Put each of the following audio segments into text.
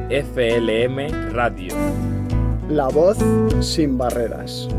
FLM Radio. La voz sin barreras.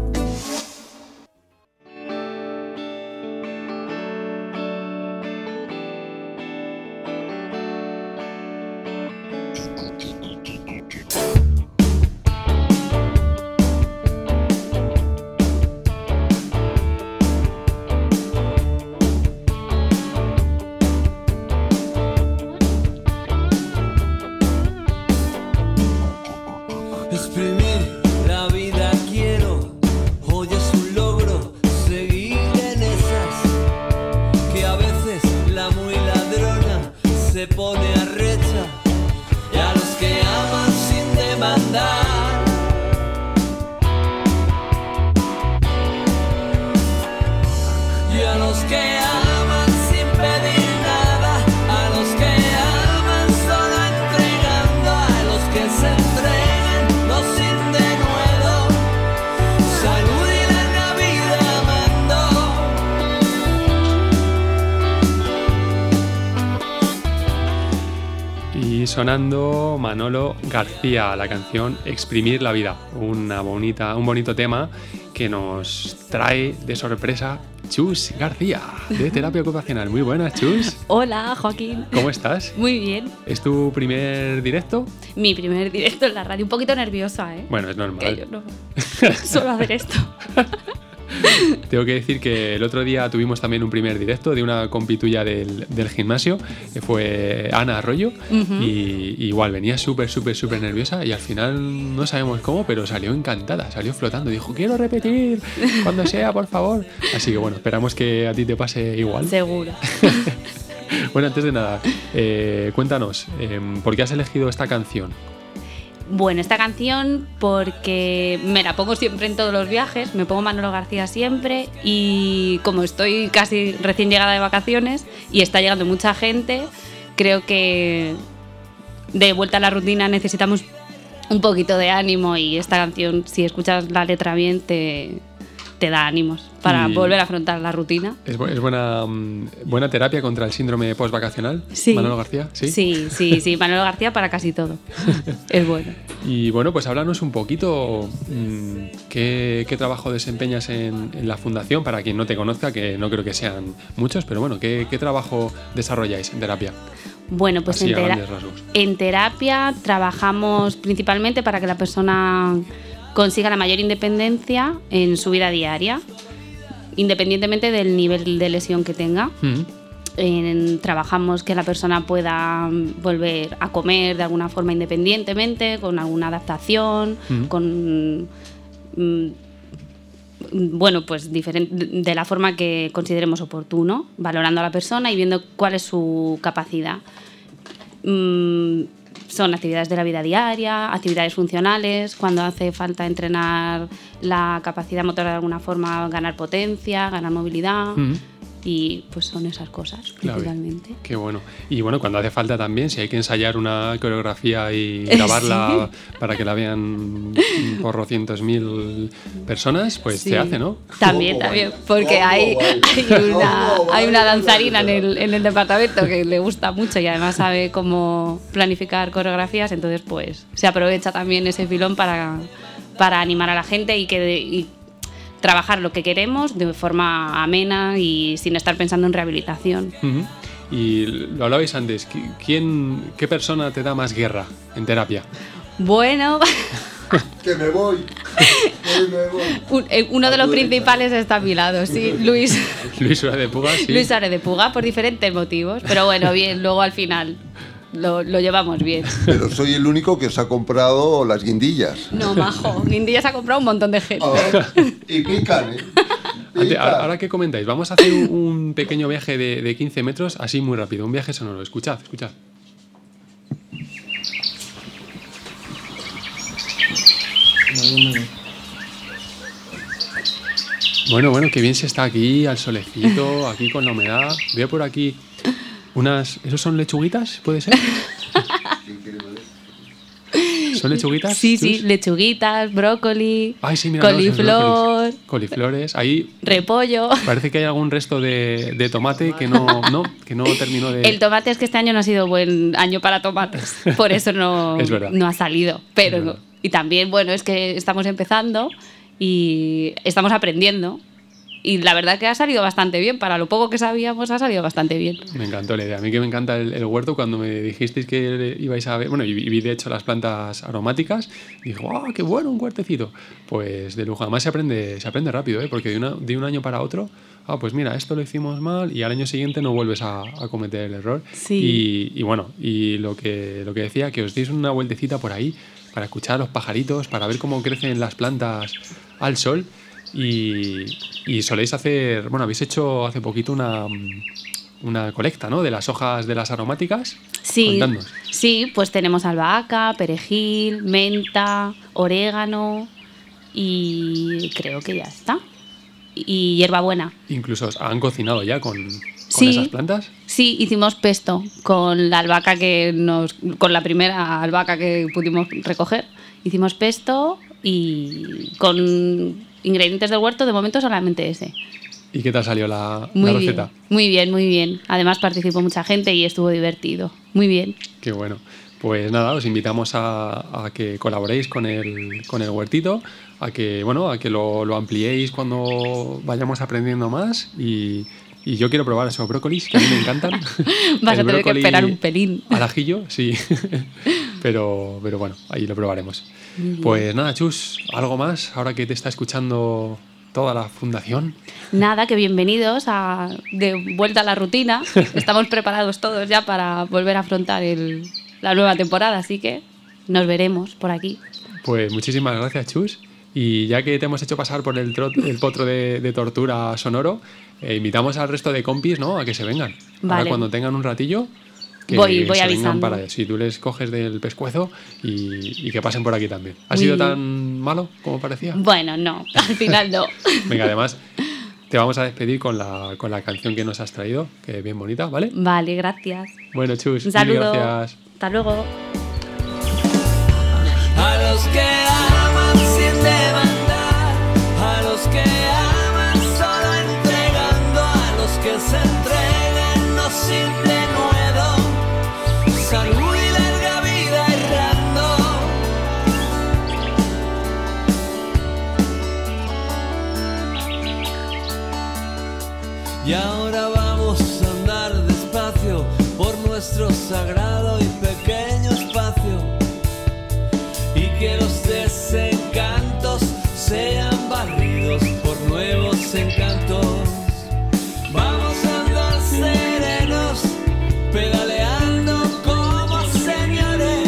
Sonando Manolo García, la canción Exprimir la vida, un bonito tema que nos trae de sorpresa Chus García, de Terapia Ocupacional. Muy buenas, Chus. Hola, Joaquín. ¿Cómo estás? Muy bien. ¿Es tu primer directo? Mi primer directo en la radio, un poquito nerviosa, ¿eh? Bueno, es normal. Que yo no suelo hacer esto. Tengo que decir que el otro día tuvimos también un primer directo de una compi tuya del gimnasio, que fue Ana Arroyo, y igual venía súper nerviosa y al final no sabemos cómo, pero salió encantada, salió flotando, dijo quiero repetir cuando sea, por favor. Así que bueno, esperamos que a ti te pase igual. Seguro. Bueno, antes de nada, cuéntanos, ¿por qué has elegido esta canción? Bueno, esta canción porque me la pongo siempre en todos los viajes, me pongo Manolo García siempre y como estoy casi recién llegada de vacaciones y está llegando mucha gente, creo que de vuelta a la rutina necesitamos un poquito de ánimo y esta canción, si escuchas la letra bien, te da ánimos para volver a afrontar la rutina. ¿Es buena terapia contra el síndrome postvacacional? Sí. Manolo García, ¿sí? Sí, Manolo García para casi todo. Es bueno. Y bueno, pues háblanos un poquito qué trabajo desempeñas en la fundación, para quien no te conozca, que no creo que sean muchos, pero bueno, ¿qué trabajo desarrolláis en terapia? Bueno, pues en terapia trabajamos principalmente para que la persona consiga la mayor independencia en su vida diaria, independientemente del nivel de lesión que tenga. Trabajamos que la persona pueda volver a comer de alguna forma independientemente, con alguna adaptación, con pues de la forma que consideremos oportuno, valorando a la persona y viendo cuál es su capacidad. Son actividades de la vida diaria, actividades funcionales, cuando hace falta entrenar la capacidad motora de alguna forma, ganar potencia, ganar movilidad. Y pues son esas cosas, principalmente. Qué bueno. Y bueno, cuando hace falta también, si hay que ensayar una coreografía y grabarla para que la vean por cientos mil personas, pues se hace, ¿no? También, porque hay una danzarina en el departamento que le gusta mucho y además sabe cómo planificar coreografías, entonces pues se aprovecha también ese filón para animar a la gente y trabajar lo que queremos de forma amena y sin estar pensando en rehabilitación. Y lo hablabais antes, ¿qué persona te da más guerra en terapia? Bueno... que me voy. Uno de los principales está a mi lado, sí, Luis. Luis Suárez de Puga, sí. Luis Suárez de Puga, por diferentes motivos, pero bueno, bien, luego al final... Lo llevamos bien. Pero soy el único que os ha comprado las guindillas. No, majo. Guindillas ha comprado un montón de gente. Y pican, ¿eh? Ahora que comentáis, vamos a hacer un pequeño viaje de 15 metros, así muy rápido. Un viaje sonoro. Escuchad. Bueno, qué bien se está aquí, al solecito, aquí con la humedad. Veo por aquí ¿esos son lechuguitas? ¿Puede ser? ¿Son lechuguitas? Sí, Chus? sí, lechuguitas, brócoli, Ay, sí, mira, no, sí, coliflor, coliflores. Ahí repollo. parece que hay algún resto de tomate que no terminó de... El tomate es que este año no ha sido buen año para tomates, por eso no, Es verdad. no ha salido. Pero Es verdad. y también, bueno, es que estamos empezando y estamos aprendiendo. Y la verdad que ha salido bastante bien. Para lo poco que sabíamos, ha salido bastante bien. Me encantó la idea. A mí que me encanta el huerto, cuando me dijisteis que ibais a ver... Bueno, y vi de hecho las plantas aromáticas, dijo, ¡ah, qué bueno, un huertecito! Pues de lujo. Además se aprende rápido, ¿eh? Porque de un año para otro, pues mira, esto lo hicimos mal y al año siguiente no vuelves a cometer el error. Sí. Y bueno, y lo que decía, que os deis una vueltecita por ahí para escuchar a los pajaritos, para ver cómo crecen las plantas al sol. Y soléis hacer... Bueno, habéis hecho hace poquito una colecta, ¿no? De las hojas de las aromáticas. Sí, Contadnos. sí, pues tenemos albahaca, perejil, menta, orégano y creo que ya está. Y hierbabuena. Incluso os han cocinado ya con Sí. esas plantas. Sí, hicimos pesto con la albahaca con la primera albahaca que pudimos recoger. Hicimos pesto y con ingredientes del huerto, de momento solamente ese. ¿Y qué tal salió la Muy receta? bien, muy bien, muy bien. Además participó mucha gente y estuvo divertido. Muy bien. Qué bueno. Pues nada, os invitamos a que colaboréis con el huertito, a que lo ampliéis cuando vayamos aprendiendo más y yo quiero probar esos brócolis, que a mí me encantan. Vas a El tener que brócoli esperar un pelín. Al ajillo, sí. pero bueno, ahí lo probaremos. Pues nada, Chus, ¿algo más ahora que te está escuchando toda la fundación? Nada, que bienvenidos de vuelta a la rutina. Estamos preparados todos ya para volver a afrontar la nueva temporada, así que nos veremos por aquí. Pues muchísimas gracias, Chus. Y ya que te hemos hecho pasar por el potro de tortura sonoro, invitamos al resto de compis, ¿no?, a que se vengan. Vale. Ahora, cuando tengan un ratillo, que Voy se vengan avisando. si tú les coges del pescuezo y que pasen por aquí también. ¿Ha Muy sido bien. tan malo como parecía? Bueno, no, al final no. Venga, además, te vamos a despedir con la canción que nos has traído, que es bien bonita, ¿vale? Vale, gracias. Bueno, Chus, Un mil saludo. gracias. Hasta luego. A los que aman sin demandar, a los que aman solo entregando, a los que se entregan no sin denuedo, salud y larga vida errando. Y ahora vamos a andar despacio por nuestro sagrado y pequeño espacio, y que los desencantos sean barridos por nuevos encantos. Vamos a andar serenos, pedaleando como señores,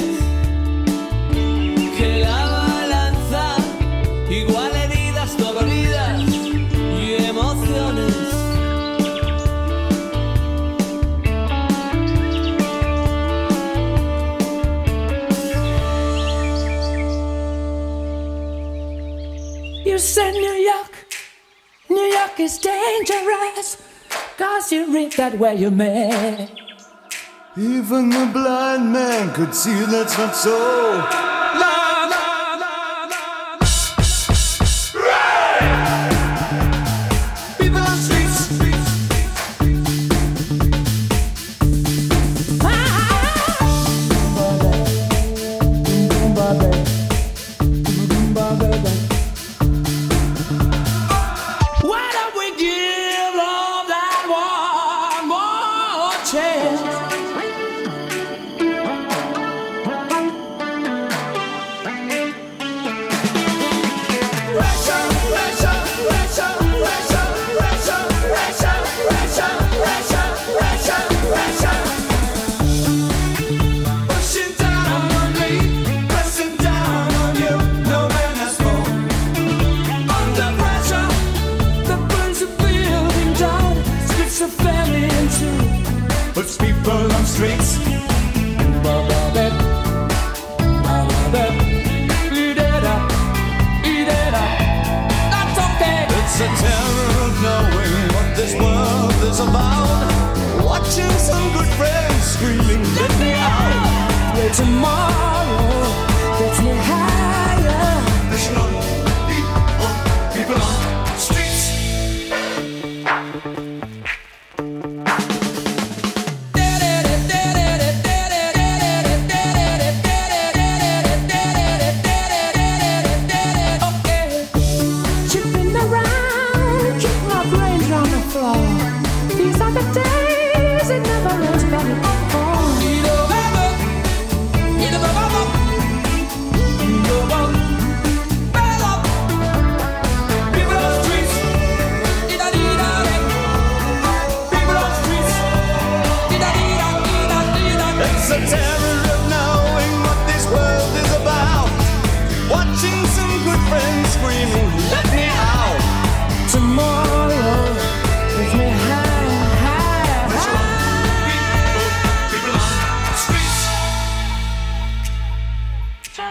que la balanza igual heridas doloridas y emociones. You said New York is dangerous, 'cause you read that where you met. Even the blind man could see that's not so. People on streets. Why don't we give all that one more chance? Pushing down on me, pressing down on you. No man has more. Under pressure, The burns of building down, splits the family in two. puts people on streets. That's okay. It's a terror of knowing what this world is about. Watching some good friends screaming, let me out. Tomorrow, that's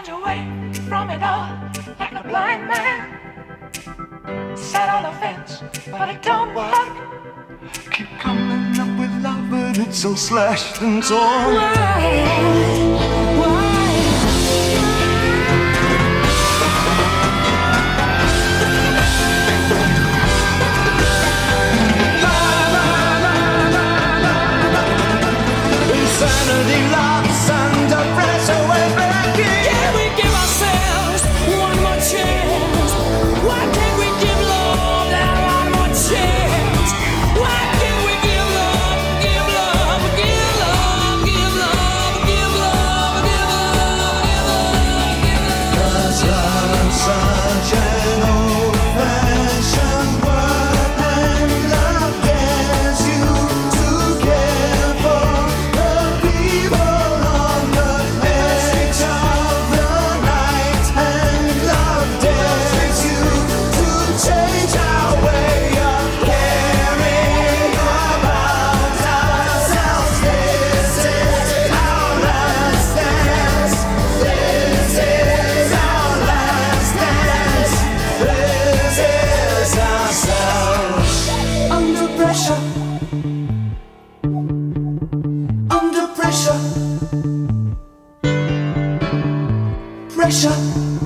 find your way from it all like a blind man. Sat on the fence, but it don't work. Keep coming up with love, but it's so slashed and torn. Why? Insanity, loves under pressure, we're back in. Can we give ourselves one more chance? Why can't we give love that one more chance? Why can't we give love, give love, give love, give love, give love, give love, give love, give love? 'Cause love's such an old-fashioned word, and love dares you to care for the people on the edge of the night, and love dares you to change our way of caring about ourselves. This is our last dance. This is our last dance. This is ourselves. Under pressure. Under pressure. Pressure.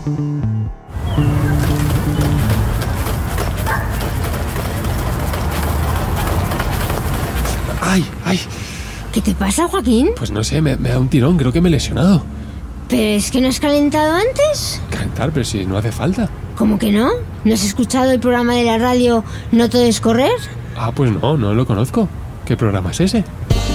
¡Ay, ay! ¿Qué te pasa, Joaquín? Pues no sé, me da un tirón, creo que me he lesionado. ¿Pero es que no has calentado antes? Calentar, pero si no hace falta. ¿Cómo que no? ¿No has escuchado el programa de la radio No Todo es Correr? Ah, pues no lo conozco. ¿Qué programa es ese?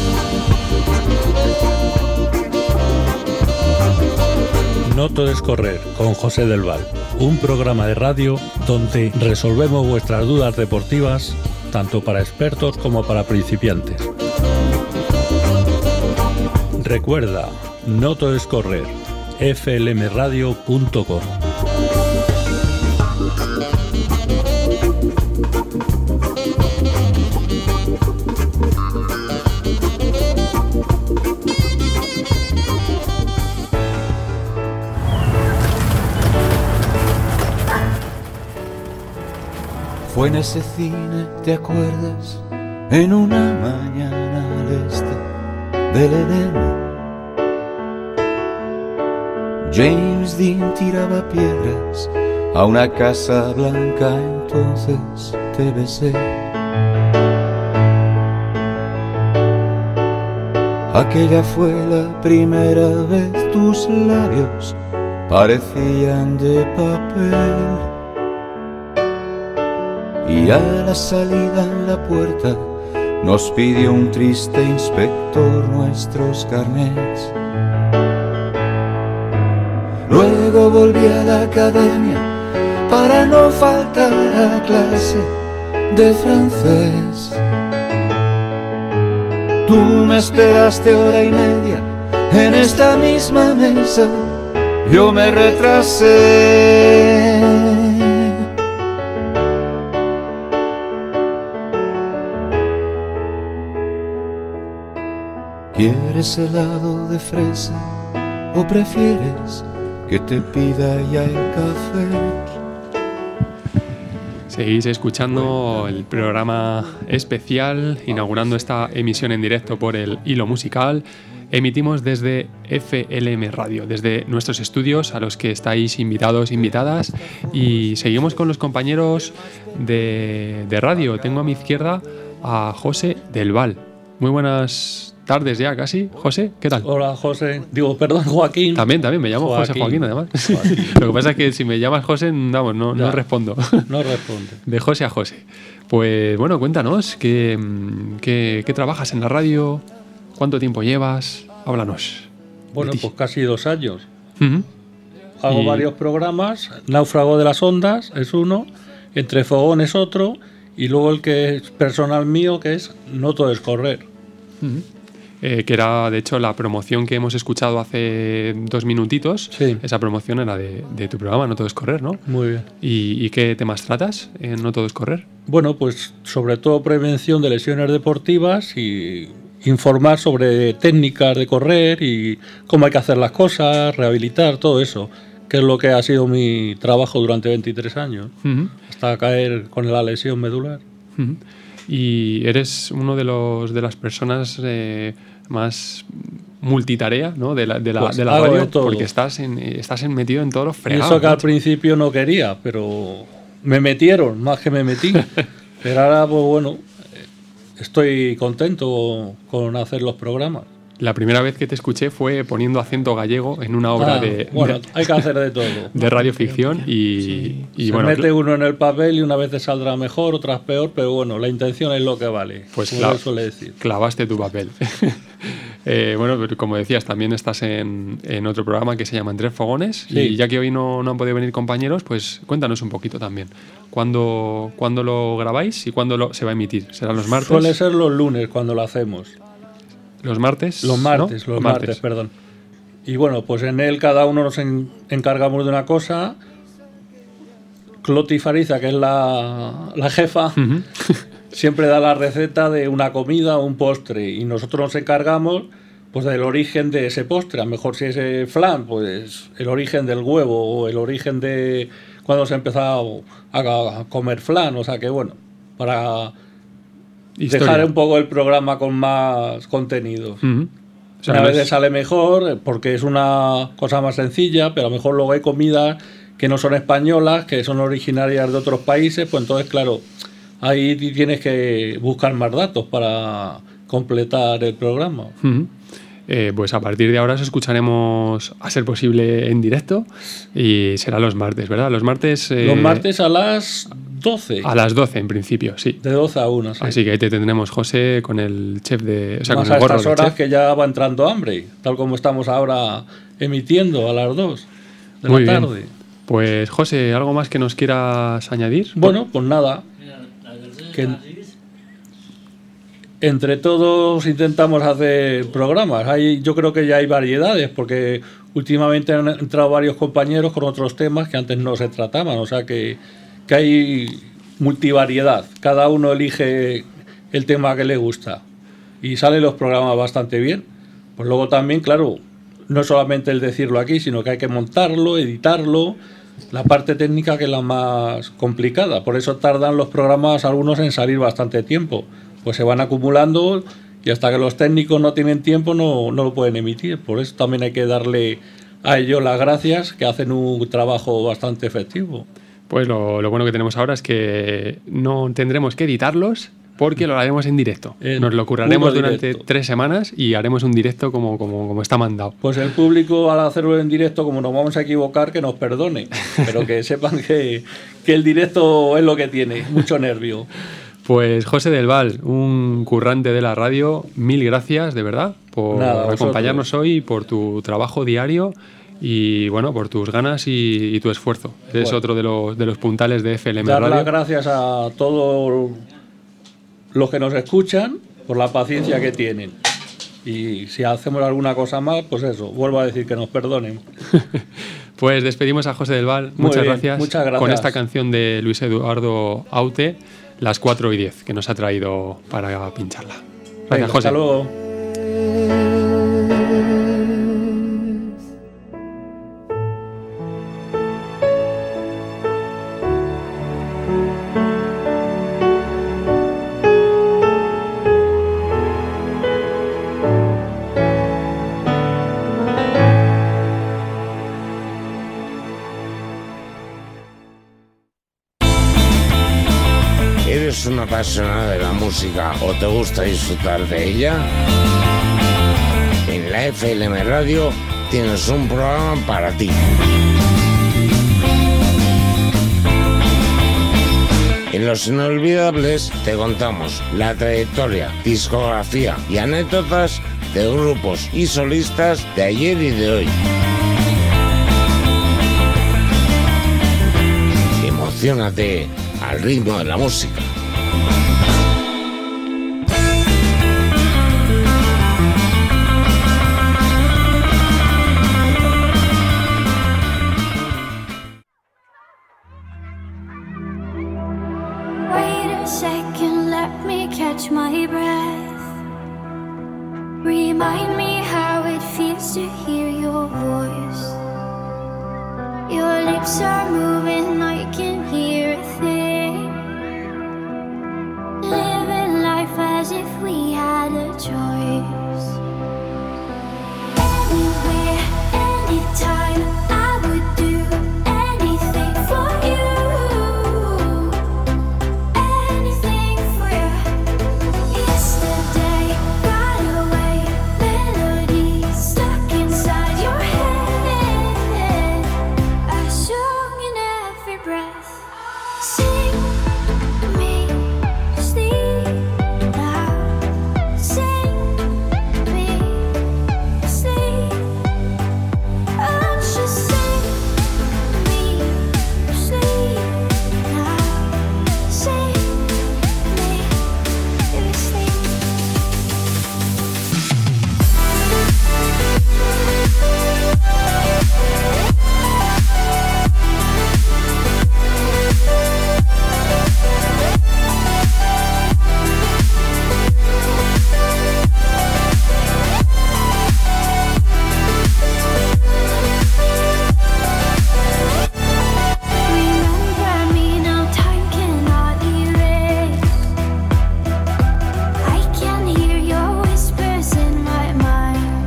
No Todo es Correr, con José del Val, un programa de radio donde resolvemos vuestras dudas deportivas, tanto para expertos como para principiantes. Recuerda, No Todo es Correr, flmradio.com. Fue en ese cine, ¿te acuerdas? En una mañana al este del Edén. James Dean tiraba piedras a una casa blanca, entonces te besé. Aquella fue la primera vez, tus labios parecían de papel. Y a la salida en la puerta nos pidió un triste inspector nuestros carnets. Luego volví a la academia para no faltar a clase de francés. Tú me esperaste hora y media en esta misma mesa, yo me retrasé. ¿Quieres helado de fresa o prefieres que te pida ya el café? Seguís escuchando el programa especial, inaugurando esta emisión en directo por el Hilo Musical. Emitimos desde FLM Radio, desde nuestros estudios a los que estáis invitados, invitadas, y seguimos con los compañeros de radio. Tengo a mi izquierda a José del Val. Muy buenas tardes ya casi. José, ¿qué tal? Hola, José. Digo, perdón, Joaquín. También, me llamo José Joaquín, además. Lo que pasa es que si me llamas José, vamos, no respondo. No responde. De José a José. Pues bueno, cuéntanos, ¿qué trabajas en la radio? ¿Cuánto tiempo llevas? Háblanos. Bueno, pues casi 2 años. Uh-huh. Hago varios programas. Náufrago de las ondas es uno, Entre Fogón es otro, y luego el que es personal mío, que es No Todo es Correr. Uh-huh. Que era, de hecho, la promoción que hemos escuchado hace 2 minutitos. Sí. Esa promoción era de tu programa, No Todo es Correr, ¿no? Muy bien. ¿Y qué temas tratas en No Todo es Correr? Bueno, pues sobre todo prevención de lesiones deportivas y informar sobre técnicas de correr y cómo hay que hacer las cosas, rehabilitar, todo eso, que es lo que ha sido mi trabajo durante 23 años, hasta caer con la lesión medular. Y eres uno de las personas más multitarea, ¿no? de la Pues de la hago radio, de todo. porque estás metido en todos los Y fregados. eso que al macho. principio no quería, pero me metieron, más que me metí. Pero ahora, pues bueno, estoy contento con hacer los programas. La primera vez que te escuché fue poniendo acento gallego en una obra Bueno, hay que hacer de todo. de radioficción y Se bueno, mete uno en el papel y una vez te saldrá mejor, otras peor, pero bueno, la intención es lo que vale. pues como se suele decir. clavaste tu papel. Bueno, pero como decías, también estás en otro programa que se llama Entre Fogones. Sí. Y ya que hoy no han podido venir compañeros, pues cuéntanos un poquito también. ¿Cuándo lo grabáis y cuándo se va a emitir? ¿Serán los martes? Suele ser los lunes cuando lo hacemos. ¿Los martes? Los martes, ¿no? los martes, perdón. Y bueno, pues en él cada uno nos encargamos de una cosa. Cloti Fariza, que es la jefa, siempre da la receta de una comida o un postre y nosotros nos encargamos pues del origen de ese postre. A lo mejor si es flan, pues el origen del huevo o el origen de cuando se empezó a comer flan. O sea que bueno, para Historia. dejar un poco el programa con más contenidos. O sea, A no veces es- sale mejor porque es una cosa más sencilla, pero a lo mejor luego hay comidas que no son españolas, que son originarias de otros países, pues entonces, claro, ahí tienes que buscar más datos para completar el programa. Pues a partir de ahora os escucharemos, a ser posible, en directo y será los martes, ¿verdad? Los martes... Los martes a las 12. A las 12 en principio, sí. De 12 a 1, sí. Así que ahí te tendremos, José, con el chef de... O sea, Más con a el gorro estas de horas chef. que ya va entrando hambre, tal como estamos ahora emitiendo a las 2 de Muy la bien. tarde. Pues, José, ¿algo más que nos quieras añadir? Bueno, pues nada. Que entre todos intentamos hacer programas. Yo creo que ya hay variedades, porque últimamente han entrado varios compañeros con otros temas que antes no se trataban. O sea que hay multivariedad. Cada uno elige el tema que le gusta. Y salen los programas bastante bien. Pues luego también, claro, no es solamente el decirlo aquí, sino que hay que montarlo, editarlo. La parte técnica que es la más complicada. Por eso tardan los programas algunos en salir bastante tiempo. Pues se van acumulando y hasta que los técnicos no tienen tiempo no lo pueden emitir. Por eso también hay que darle a ellos las gracias, que hacen un trabajo bastante efectivo. Pues lo bueno que tenemos ahora es que no tendremos que editarlos porque lo haremos en directo. Nos lo curraremos puro durante directo. 3 semanas y haremos un directo como está mandado. Pues el público, al hacerlo en directo, como nos vamos a equivocar, que nos perdone. Pero que sepan que el directo es lo que tiene, mucho nervio. Pues José del Val, un currante de la radio, mil gracias de verdad por Nada, vosotros. acompañarnos hoy, por tu trabajo diario y bueno, por tus ganas y tu esfuerzo. Eres Bueno. otro de los puntales de FLM Dar Radio. las gracias a todos los que nos escuchan por la paciencia que tienen. Y si hacemos alguna cosa más, pues eso, vuelvo a decir que nos perdonen. Pues despedimos a José del Val. Muy Muchas bien, gracias. muchas gracias. Con esta canción de Luis Eduardo Aute, las 4:10, que nos ha traído para pincharla. Gracias, Venga, José. hasta luego. ¿Eres una apasionada de la música o te gusta disfrutar de ella? En la FLM Radio tienes un programa para ti. En Los Inolvidables te contamos la trayectoria, discografía y anécdotas de grupos y solistas de ayer y de hoy. Emociónate al ritmo de la música. Wait a second, let me catch my breath. your voice. Your lips are moving, I can hear a thing. Living life as if we had a choice. Anywhere, anytime, I would do anything for you. Anything for you. Yesterday, right away, melody stuck inside your head. A song in every breath. Sing me sleep now. Sing me sleep. Oh, just sing me sleep now. Sing me sleep. Remember me now, time cannot erase. I can hear your whispers in my mind.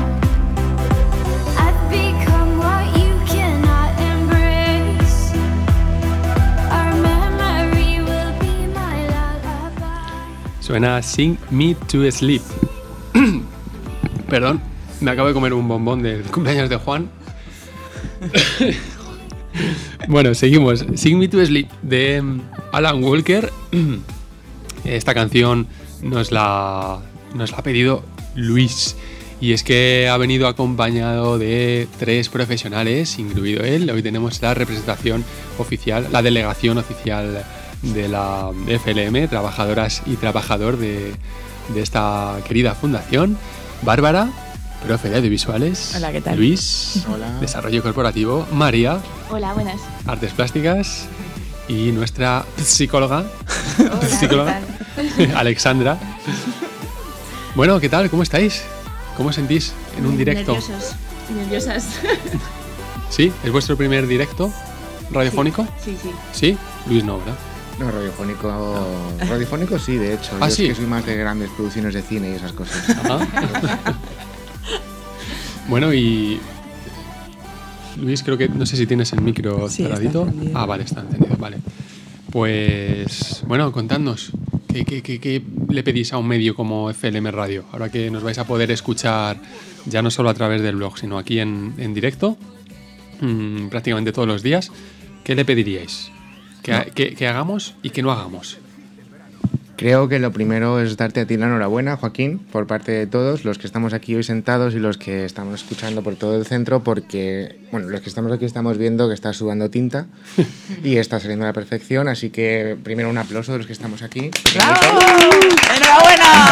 I've become what you cannot embrace. Our memory will be my lullaby. Suena Sing Me to Sleep. Perdón, me acabo de comer un bombón del cumpleaños de Juan. Bueno, seguimos. Sing Me to Sleep de Alan Walker. Esta canción nos la ha pedido Luis. Y es que ha venido acompañado de 3 profesionales, incluido él. Hoy tenemos la representación oficial, la delegación oficial de la FLM, trabajadoras y trabajador de esta querida fundación. Bárbara, profe de audiovisuales. Hola, ¿qué tal? Luis, Hola. desarrollo corporativo. María, Hola, buenas. artes plásticas. Y nuestra psicóloga, Alexandra. Bueno, ¿qué tal? ¿Cómo estáis? ¿Cómo os sentís en un directo? Nerviosos. Nerviosas. ¿Sí? ¿Es vuestro primer directo radiofónico? Sí, sí. ¿Sí? Luis no, ¿verdad? No, radiofónico sí, de hecho. ¿Ah, Yo sí? es que soy más de grandes producciones de cine y esas cosas. Ajá. Bueno, y Luis, creo que no sé si tienes el micro Sí, está cerradito. encendido. Ah, vale, está encendido, vale. Pues, bueno, contadnos, ¿qué le pedís a un medio como FLM Radio? Ahora que nos vais a poder escuchar ya no solo a través del blog, sino aquí en directo, prácticamente todos los días, ¿qué le pediríais? ¿Que hagamos y que no hagamos? Creo que lo primero es darte a ti la enhorabuena, Joaquín, por parte de todos los que estamos aquí hoy sentados y los que estamos escuchando por todo el centro, porque, bueno, los que estamos aquí estamos viendo que estás sudando tinta y está saliendo a la perfección, así que primero un aplauso de los que estamos aquí. ¡Bravo! ¡Enhorabuena!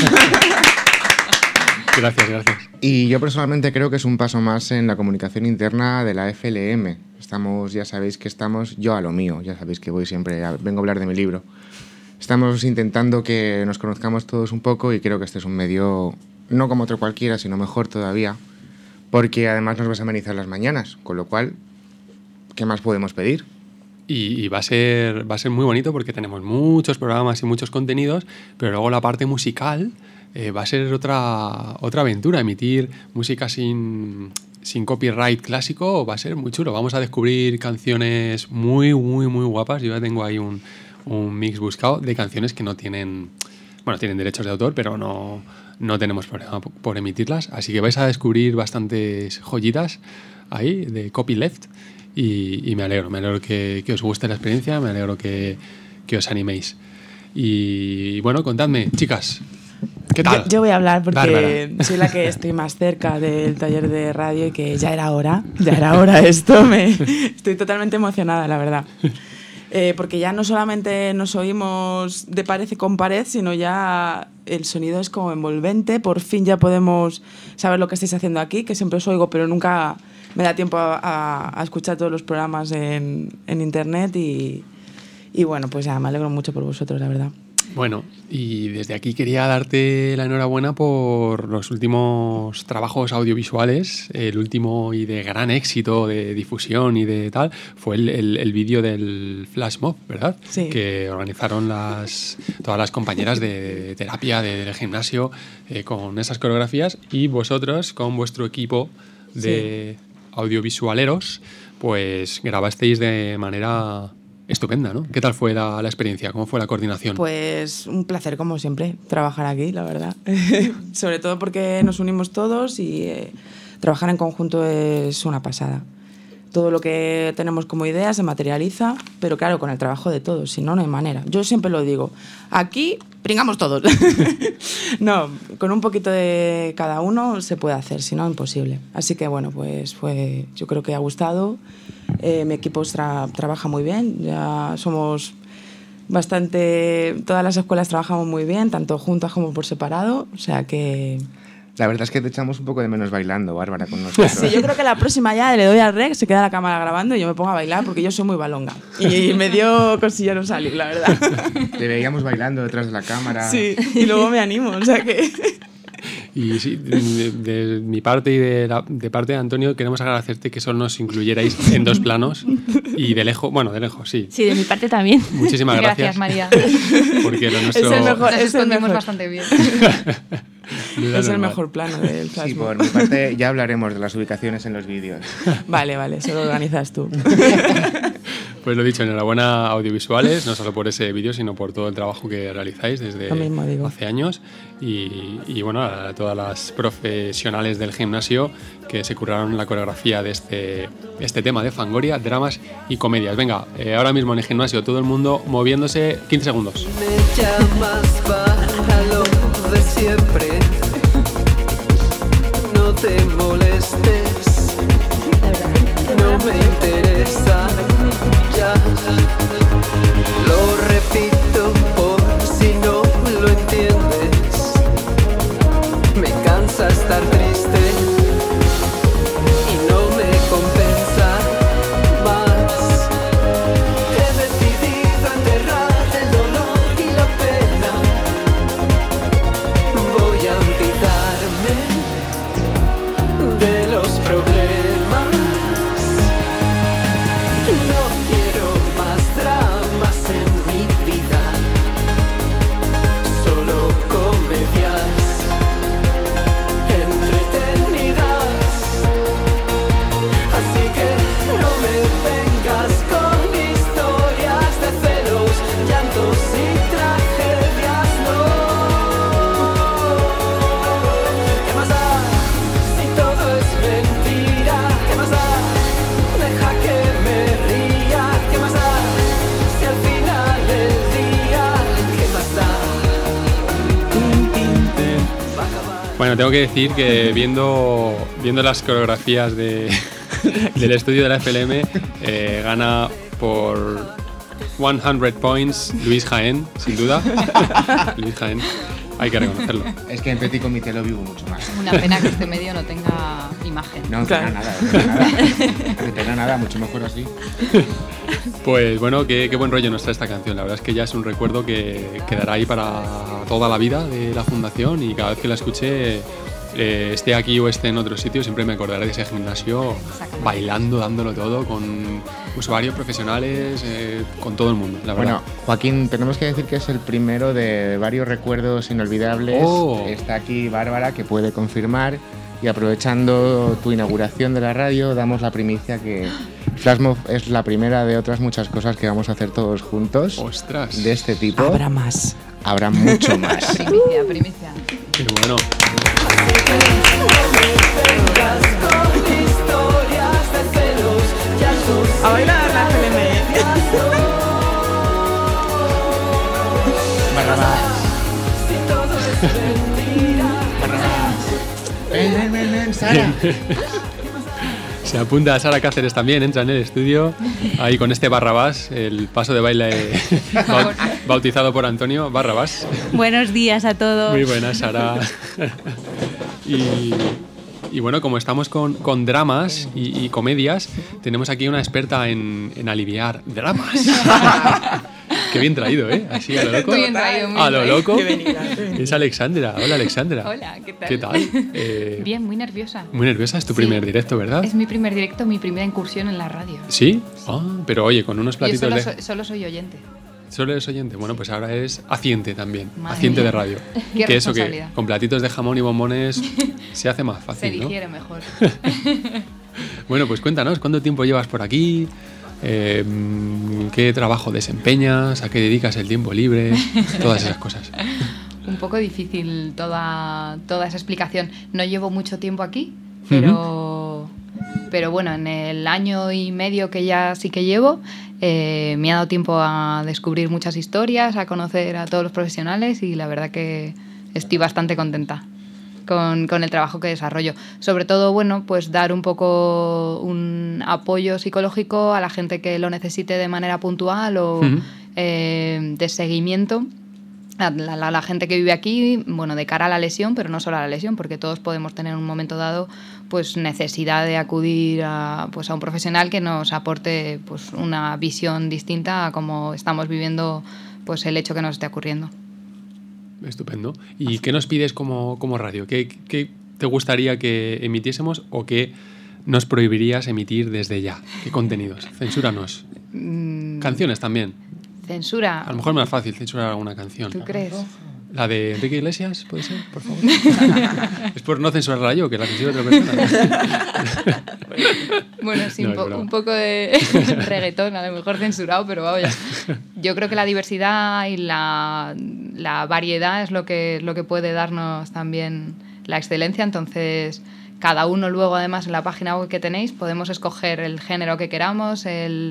Gracias. Y yo personalmente creo que es un paso más en la comunicación interna de la FLM. Ya sabéis que estamos yo a lo mío, ya sabéis que vengo a hablar de mi libro. Estamos intentando que nos conozcamos todos un poco y creo que este es un medio, no como otro cualquiera, sino mejor todavía, porque además nos vas a amenizar las mañanas, con lo cual, ¿qué más podemos pedir? Y va a ser muy bonito porque tenemos muchos programas y muchos contenidos, pero luego la parte musical va a ser otra aventura. Emitir música sin copyright clásico va a ser muy chulo. Vamos a descubrir canciones muy guapas. Yo ya tengo ahí un mix buscado de canciones que no tienen derechos de autor, pero no tenemos problema por emitirlas. Así que vais a descubrir bastantes joyitas ahí de copyleft. Y me alegro que os guste la experiencia, me alegro que os animéis. Y bueno, contadme, chicas, ¿qué tal? Yo voy a hablar porque Bárbara. soy la que estoy más cerca del taller de radio y que ya era hora esto. Estoy totalmente emocionada, la verdad. Porque ya no solamente nos oímos de pared con pared, sino ya el sonido es como envolvente. Por fin ya podemos saber lo que estáis haciendo aquí, que siempre os oigo, pero nunca me da tiempo a escuchar todos los programas en internet y bueno, pues ya me alegro mucho por vosotros, la verdad. Bueno, y desde aquí quería darte la enhorabuena por los últimos trabajos audiovisuales. El último y de gran éxito de difusión y de tal fue el vídeo del Flash Mob, ¿verdad? Sí. Que organizaron todas las compañeras de terapia del gimnasio con esas coreografías, y vosotros con vuestro equipo de audiovisualeros pues grabasteis de manera estupenda, ¿no? ¿Qué tal fue la experiencia? ¿Cómo fue la coordinación? Pues un placer, como siempre, trabajar aquí, la verdad. Sobre todo porque nos unimos todos y trabajar en conjunto es una pasada. Todo lo que tenemos como idea se materializa, pero claro, con el trabajo de todos, si no, no hay manera. Yo siempre lo digo, aquí pringamos todos. No, con un poquito de cada uno se puede hacer, si no, imposible. Así que bueno, pues yo creo que ha gustado. Mi equipo trabaja muy bien, ya somos bastante... Todas las escuelas trabajamos muy bien, tanto juntas como por separado, o sea que... La verdad es que te echamos un poco de menos bailando, Bárbara, con nosotros. Sí, yo creo que la próxima ya le doy al rec, se queda la cámara grabando y yo me pongo a bailar porque yo soy muy balonga. Y me dio cosilla no salir, la verdad. Te veíamos bailando detrás de la cámara. Sí, y luego me animo, o sea que... Y sí, de mi parte y de parte de Antonio, queremos agradecerte que solo nos incluyerais en 2 planos y de lejos, sí. Sí, de mi parte también. Muchísimas gracias. Gracias, María. Porque lo nuestro... Es el mejor, Nos es el escondimos mejor. bastante bien. Es el mejor plano del Flash Sí, Mob. por mi parte ya hablaremos de las ubicaciones en los vídeos. Vale, eso lo organizas tú. Pues lo dicho, enhorabuena a Audiovisuales, no solo por ese vídeo, sino por todo el trabajo que realizáis desde Lo mismo digo. hace años. Y bueno, a todas las profesionales del gimnasio que se curraron la coreografía de este tema de Fangoria, dramas y comedias. Venga, ahora mismo en el gimnasio, todo el mundo moviéndose 15 segundos. Me llamas para lo de siempre. No te molestes, no me interesa. Ya lo repito por si no lo entiendes. Me cansa estar triste y no me compensa más. He decidido enterrar el dolor y la pena. Voy a olvidarme de los problemas. No quiero más dramas en mi vida, solo comedias entretenidas. Así que no me vengas con historias de celos, llantos y tragedias, no. ¿Qué más da si todo es mentira? ¿Qué más da? Deja que me ría. ¿Qué más da si al final del día? ¿Qué más da? Bueno, tengo que decir que viendo las coreografías del estudio de la FLM, gana por 100 points Luis Jaén, sin duda. Luis Jaén, hay que reconocerlo. Es que en Petit Comité lo vivo mucho más. Una pena que este medio no tenga imagen. No tenga nada, no tenga nada, mucho mejor así. Pues bueno, qué buen rollo nos trae esta canción. La verdad es que ya es un recuerdo que quedará ahí para toda la vida de la fundación, y cada vez que la escuche, esté aquí o esté en otro sitio, siempre me acordaré de ese gimnasio bailando, dándolo todo, con usuarios profesionales, con todo el mundo, la verdad. Bueno, Joaquín, tenemos que decir que es el primero de varios recuerdos inolvidables. Está aquí Bárbara, que puede confirmar, y aprovechando tu inauguración de la radio, damos la primicia que Flash Mob es la primera de otras muchas cosas que vamos a hacer todos juntos. ¡Ostras! De este tipo. Habrá más. Habrá mucho más. Primicia. Qué bueno. A bailar la FLM. Ven, Sara. Se apunta a Sara Cáceres también, entra en el estudio, ahí con este Barrabás, el paso de baile bautizado por Antonio, Barrabás. Buenos días a todos. Muy buenas, Sara. Y bueno, como estamos con dramas y comedias, tenemos aquí una experta en aliviar dramas. Qué bien traído, ¿eh? Así a lo loco. Muy bien traído, muy A lo bien loco. traído. Es Alexandra. Hola, Alexandra. Hola, ¿qué tal? ¿Qué tal? Bien, muy nerviosa. Muy nerviosa. Es tu Sí. primer directo, ¿verdad? Es mi primer directo, mi primera incursión en la radio. ¿Sí? Ah, pero oye, con unos Yo platitos solo soy oyente. ¿Solo eres oyente? Bueno, pues ahora es haciente también. Madre Haciente mía. de radio. Qué que eso que responsabilidad. con platitos de jamón y bombones se hace más Se fácil, ¿no? digiere mejor. Bueno, pues cuéntanos, ¿cuánto tiempo llevas por aquí? ¿Qué trabajo desempeñas? ¿A qué dedicas el tiempo libre? Todas esas cosas. Un poco difícil toda esa explicación. No llevo mucho tiempo aquí, pero bueno, en el año y medio que ya sí que llevo, me ha dado tiempo a descubrir muchas historias, a conocer a todos los profesionales y la verdad que estoy bastante contenta con el trabajo que desarrollo. Sobre todo, bueno, pues dar un poco un apoyo psicológico a la gente que lo necesite de manera puntual o de seguimiento. La gente que vive aquí, bueno, de cara a la lesión, pero no solo a la lesión, porque todos podemos tener en un momento dado pues necesidad de acudir a un profesional que nos aporte pues una visión distinta a cómo estamos viviendo pues el hecho que nos esté ocurriendo. Estupendo. ¿Y qué nos pides como radio? ¿Qué te gustaría que emitiésemos o qué nos prohibirías emitir desde ya? ¿Qué contenidos? Censúranos. Canciones también. Censura. A lo mejor es más fácil censurar alguna canción. ¿Tú crees? La de Enrique Iglesias, ¿puede ser? Por favor. Es por no censurarla yo, que la censura otra persona. Bueno, sí, No, es broma. un poco de reggaetón, a lo mejor censurado, pero vaya. Yo creo que la diversidad y la variedad es lo que puede darnos también la excelencia. Entonces, cada uno luego, además, en la página web que tenéis, podemos escoger el género que queramos,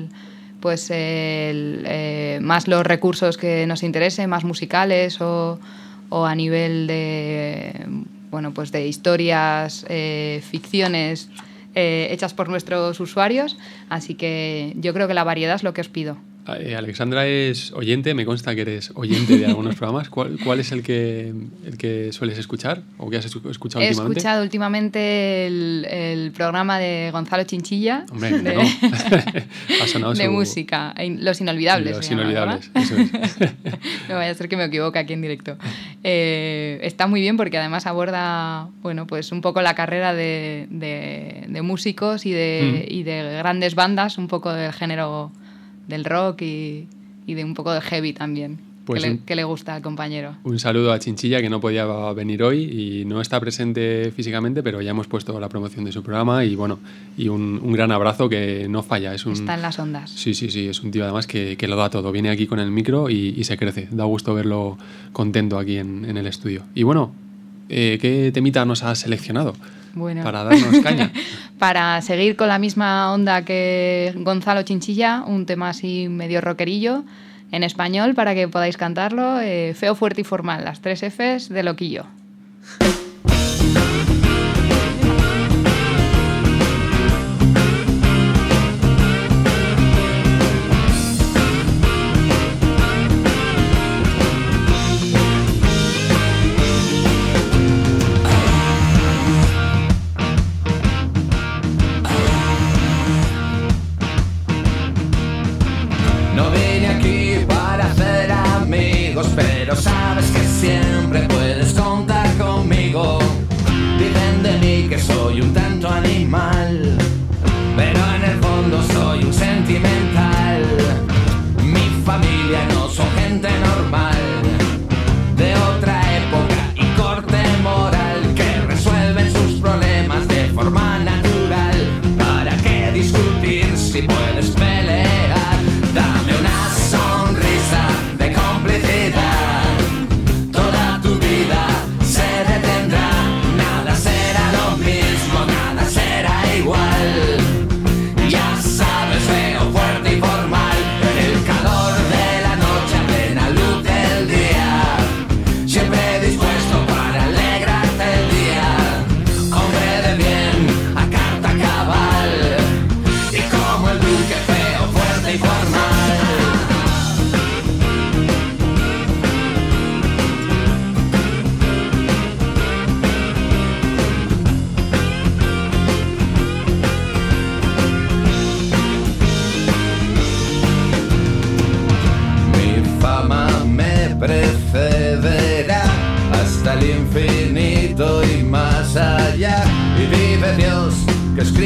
más los recursos que nos interesen, más musicales o a nivel de, bueno, pues de historias, ficciones hechas por nuestros usuarios. Así que yo creo que la variedad es lo que os pido. Alexandra es oyente, me consta que eres oyente de algunos programas. ¿Cuál es el que sueles escuchar o que has escuchado He últimamente? escuchado últimamente el programa de Gonzalo Chinchilla. Hombre, no. Ha sonado de su- música, Los Inolvidables. Los se llama, Inolvidables, ¿verdad? eso es. No vaya a ser que me equivoque aquí en directo. Está muy bien porque además aborda, bueno, pues un poco la carrera de músicos y de grandes bandas, un poco del género del rock y de un poco de heavy también, Pues que le gusta al compañero. Un saludo a Chinchilla, que no podía venir hoy y no está presente físicamente, pero ya hemos puesto la promoción de su programa y bueno, y un gran abrazo que no falla. Está en las ondas. Sí, es un tío además que lo da todo. Viene aquí con el micro y se crece. Da gusto verlo contento aquí en el estudio. Y bueno, ¿qué temita nos has seleccionado Bueno. para darnos caña? Para seguir con la misma onda que Gonzalo Chinchilla, un tema así medio rockerillo en español para que podáis cantarlo. Feo, fuerte y formal, las 3 Fs de Loquillo. No vine aquí para hacer amigos, pero sabes que siempre puedes contar conmigo.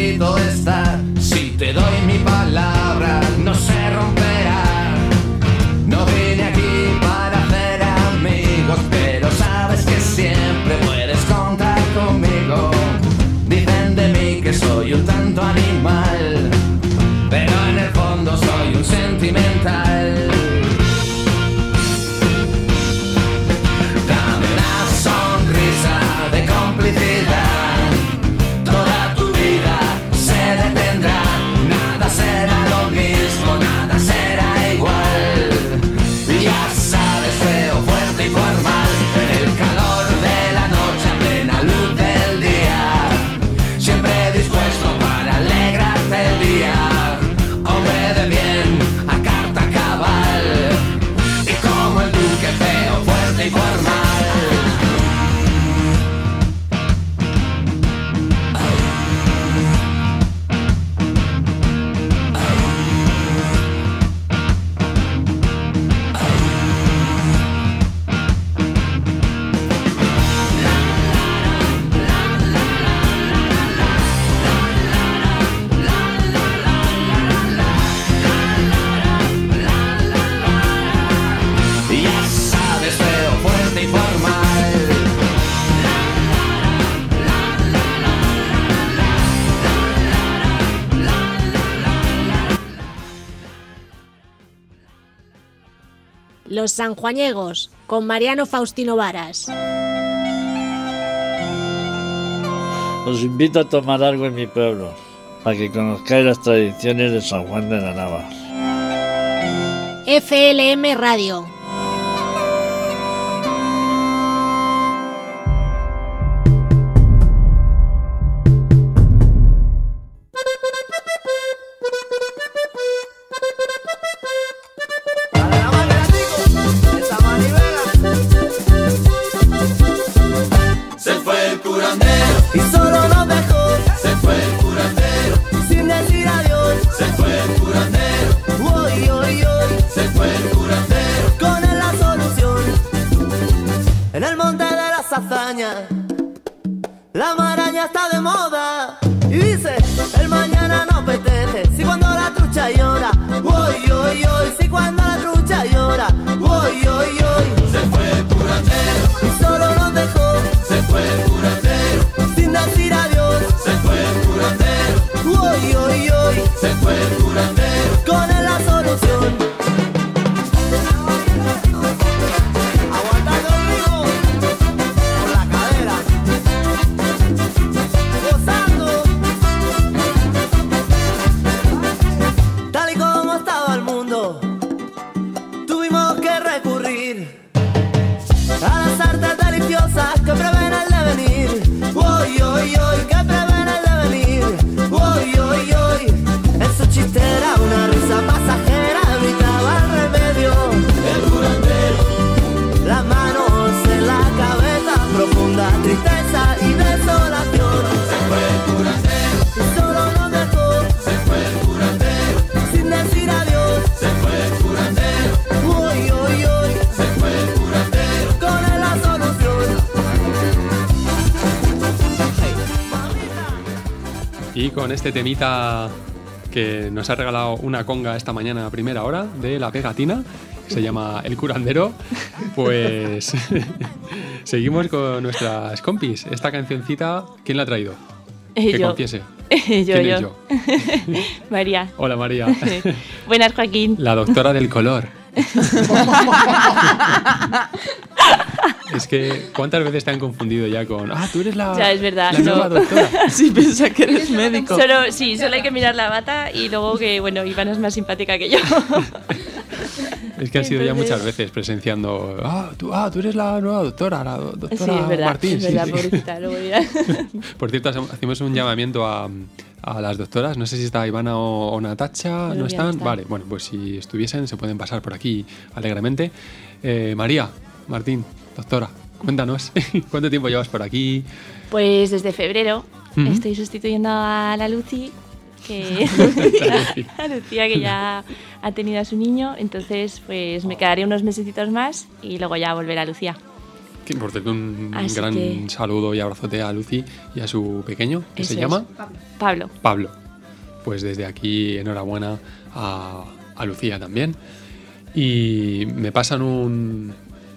escrito está. Si te doy mi palabra, no se romperá. No vine aquí para hacer amigos, pero sabes que siempre puedes contar conmigo. Dicen de mí que soy un tanto animal, pero en el fondo soy un sentimental. Dame una sonrisa de complicidad. Toda tu vida se detendrá. Nada será lo mismo, nada será igual. Ya sabes, feo, fuerte y formal. En el calor de la noche, a plena luz del día. Siempre dispuesto para alegrarte el día. Hombre de bien, a carta cabal. Y como el duque, feo, fuerte y formal. Ya sabes, feo, fuerte y formal. Los sanjuañegos, con Mariano Faustino Varas. Os invito a tomar algo en mi pueblo, para que conozcáis las tradiciones de San Juan de la Nava. FLM Radio. Se fue el curandero y solo nos dejó. Se fue el curandero sin decir adiós. Se fue el curandero, hoy, hoy, hoy. Se fue el curandero con él la solución. En el monte de las hazañas, la maraña está de moda. Y dice, el mañana no apetece, si cuando la trucha llora. Hoy, hoy, hoy, si cuando la trucha llora. Hoy, hoy, hoy. Se fue el curandero y solo nos dejó. Se fue el curandero sin decir adiós. Se fue el curandero, hoy, hoy, hoy. Se fue el curandero con él la solución. Aguantando el ritmo con la cadera, gozando. Tal y como estaba el mundo, tuvimos que recurrir a las artes deliciosas que prevén el devenir. Hoy, hoy, hoy, que prevén el devenir. Hoy, hoy, hoy. En su chiste era una risa pasajera, evitaba el remedio. El curandero, las manos en la cabeza, profunda tristeza y desolación. Se fue el curandero y solo nos dejó. Se fue el curandero sin decir adiós. Se fue el curandero, hoy, hoy, hoy. Se fue el curandero con él la solución. Y con este temita que nos ha regalado una conga esta mañana a primera hora de La Pegatina, que se llama El Curandero, pues seguimos con nuestras compis. Esta cancioncita, ¿quién la ha traído? Que Yo. confiese. ¿Quién es yo? María. Hola, María. Buenas, Joaquín. La doctora del color. Es que, ¿cuántas veces te han confundido ya con tú eres la, Ya, es verdad. la nueva doctora? Sí, piensa que eres médico. Solo hay que mirar la bata y luego que, bueno, Ivana es más simpática que yo. Es que han sido ya Entonces- muchas veces presenciando. Tú eres la nueva doctora, la doctora Sí, es verdad, Martín. es sí, verdad, sí. pobrecita. Luego ya. Por cierto, hacemos un llamamiento a las doctoras. No sé si está Ivana o Natacha. Creo ¿No que ya no están? están. Vale, bueno, pues si estuviesen, se pueden pasar por aquí alegremente. María, Martín, doctora, cuéntanos, ¿cuánto tiempo llevas por aquí? Pues desde febrero Ujú. estoy sustituyendo a la Lucy, que a Lucía, que ya ha tenido a su niño, entonces pues me quedaré unos mesecitos más y luego ya volverá Lucía. Que por cierto, un Así gran que- saludo y abrazote a Lucy y a su pequeño, que Eso se es. llama Pablo. Pablo. Pues desde aquí, enhorabuena a Lucía también. Y me pasan un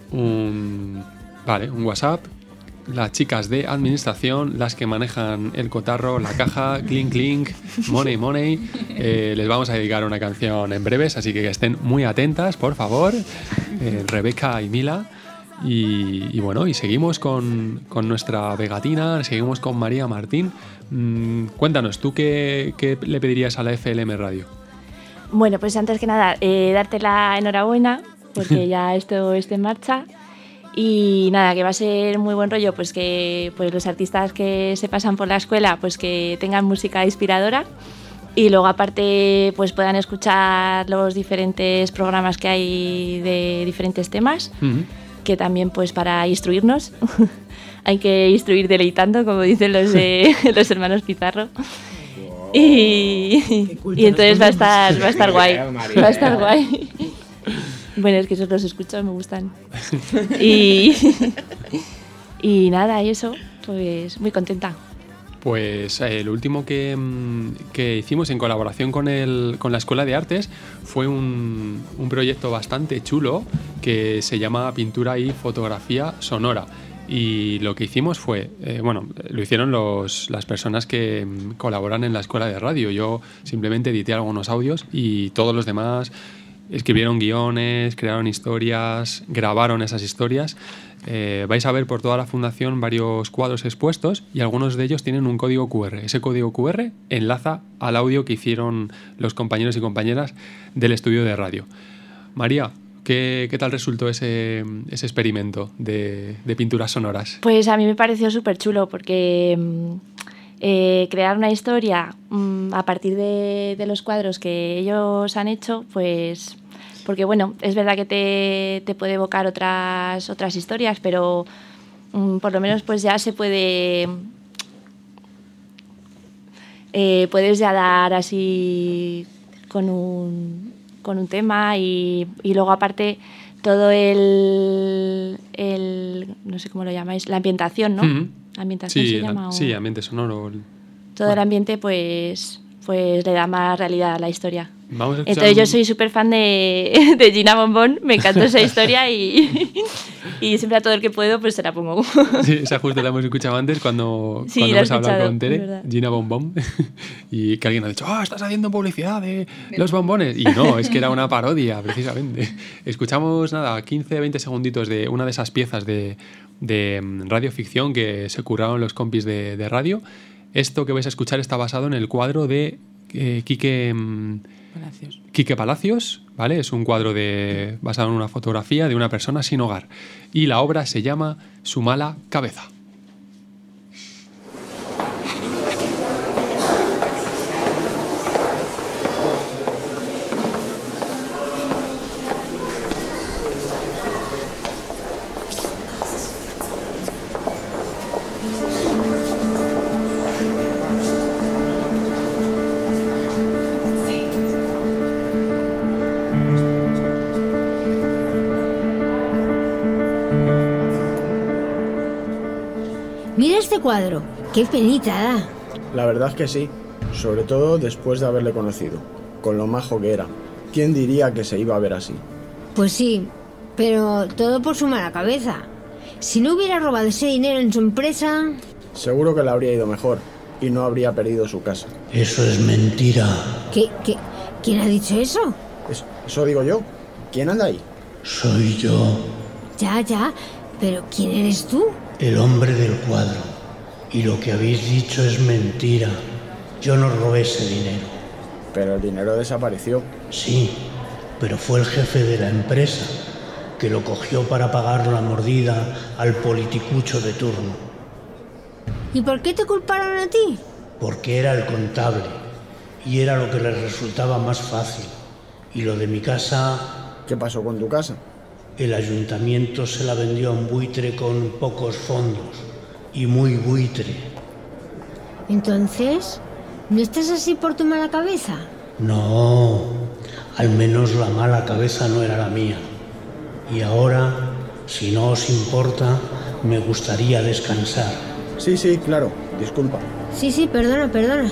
WhatsApp. Las chicas de administración, las que manejan el cotarro, la caja, clink clink, money money, les vamos a dedicar una canción en breves, así que estén muy atentas, por favor, Rebeca y Mila. Y bueno, y seguimos con nuestra Vegatina, seguimos con María Martín. Cuéntanos, ¿tú qué le pedirías a la FLM Radio? Bueno, pues antes que nada, darte la enhorabuena, porque ya esto está en marcha. Y nada, que va a ser muy buen rollo, pues que pues los artistas que se pasan por la escuela, pues que tengan música inspiradora. Y luego aparte pues puedan escuchar los diferentes programas que hay de diferentes temas, que también pues para instruirnos hay que instruir deleitando, como dicen los hermanos Pizarro. Y entonces va a estar guay, va a estar guay. Bueno, es que esos los escucho, me gustan. Y nada, y eso, pues muy contenta. Pues lo último que hicimos en colaboración con la Escuela de Artes fue un proyecto bastante chulo que se llama Pintura y Fotografía Sonora. Y lo que hicimos fue, lo hicieron las personas que colaboran en la Escuela de Radio. Yo simplemente edité algunos audios y todos los demás escribieron guiones, crearon historias, grabaron esas historias. Vais a ver por toda la fundación varios cuadros expuestos y algunos de ellos tienen un código QR. Ese código QR enlaza al audio que hicieron los compañeros y compañeras del estudio de radio. María, ¿qué tal resultó ese experimento de pinturas sonoras? Pues a mí me pareció súper chulo porque crear una historia a partir de los cuadros que ellos han hecho, pues porque bueno, es verdad que te puede evocar otras historias, pero por lo menos pues ya se puede puedes ya dar así con un tema y luego aparte todo el no sé cómo lo llamáis, la ambientación, ¿no? ¿Ambientación se llama? Sí, ambiente sonoro. Todo el ambiente pues le da más realidad a la historia. Vamos a escuchar Entonces yo soy súper fan de Gina Bombón, me encanta esa historia y siempre a todo el que puedo pues se la pongo. Sí, esa justo la hemos escuchado antes cuando Sí, la he hemos hablado escuchado, con es Tere, verdad. Gina Bombón, y que alguien ha dicho, estás haciendo publicidad de los bombones. Y no, es que era una parodia, precisamente. Escuchamos, 15-20 segunditos de una de esas piezas de radioficción que se curraron los compis de radio. Esto que vais a escuchar está basado en el cuadro de Quique Palacios, ¿vale? Es un cuadro basado en una fotografía de una persona sin hogar. Y la obra se llama Su mala cabeza. Mira este cuadro, qué penita da. La verdad es que sí, sobre todo después de haberle conocido, con lo majo que era. ¿Quién diría que se iba a ver así? Pues sí, pero todo por su mala cabeza. Si no hubiera robado ese dinero en su empresa... Seguro que le habría ido mejor y no habría perdido su casa. Eso es mentira. ¿Quién ha dicho eso? Eso digo yo. ¿Quién anda ahí? Soy yo, Ya, pero ¿quién eres tú? el hombre del cuadro. Y lo que habéis dicho es mentira. Yo no robé ese dinero. Pero el dinero desapareció. Sí, pero fue el jefe de la empresa que lo cogió para pagar la mordida al politicucho de turno. ¿Y por qué te culparon a ti? Porque era el contable y era lo que les resultaba más fácil. Y lo de mi casa... ¿Qué pasó con tu casa? El ayuntamiento se la vendió a un buitre con pocos fondos y muy buitre. Entonces, ¿no estás así por tu mala cabeza? No, al menos la mala cabeza no era la mía. Y ahora, si no os importa, Me gustaría descansar. Sí, claro. Disculpa. Sí, perdona.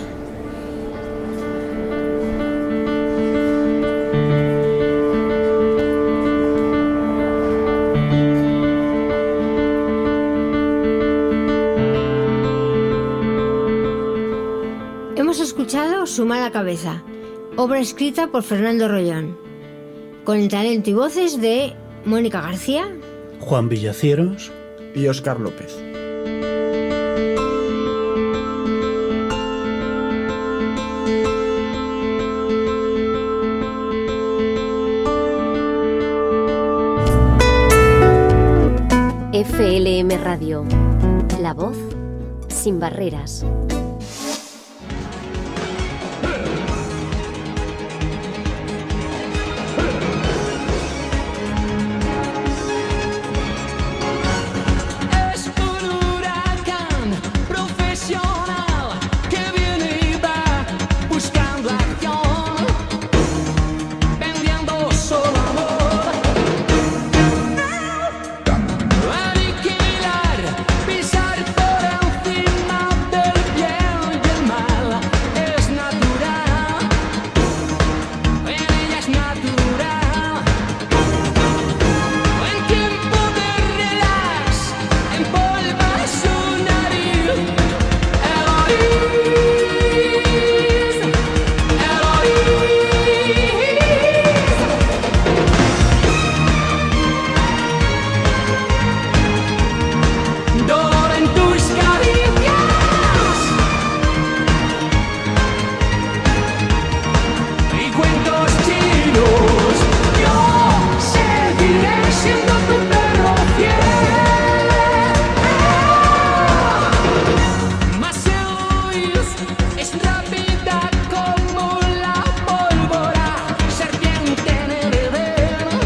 Hemos escuchado Su mala cabeza, obra escrita por Fernando Rollón, con el talento y voces de Mónica García, Juan Villacieros y Óscar López. FLM Radio, la voz sin barreras. Es un huracán profesional que viene y va buscando acción, vendiendo solo amor. Aniquilar, pisar por encima del bien y el mal es natural, en ella es natural. En tiempo de relax, empolva su nariz. Dolor en tus caricias y cuentos chinos. Yo seguiré siendo tu perro fiel. Mas Eloís es rápida como la pólvora, serpiente en el Edén.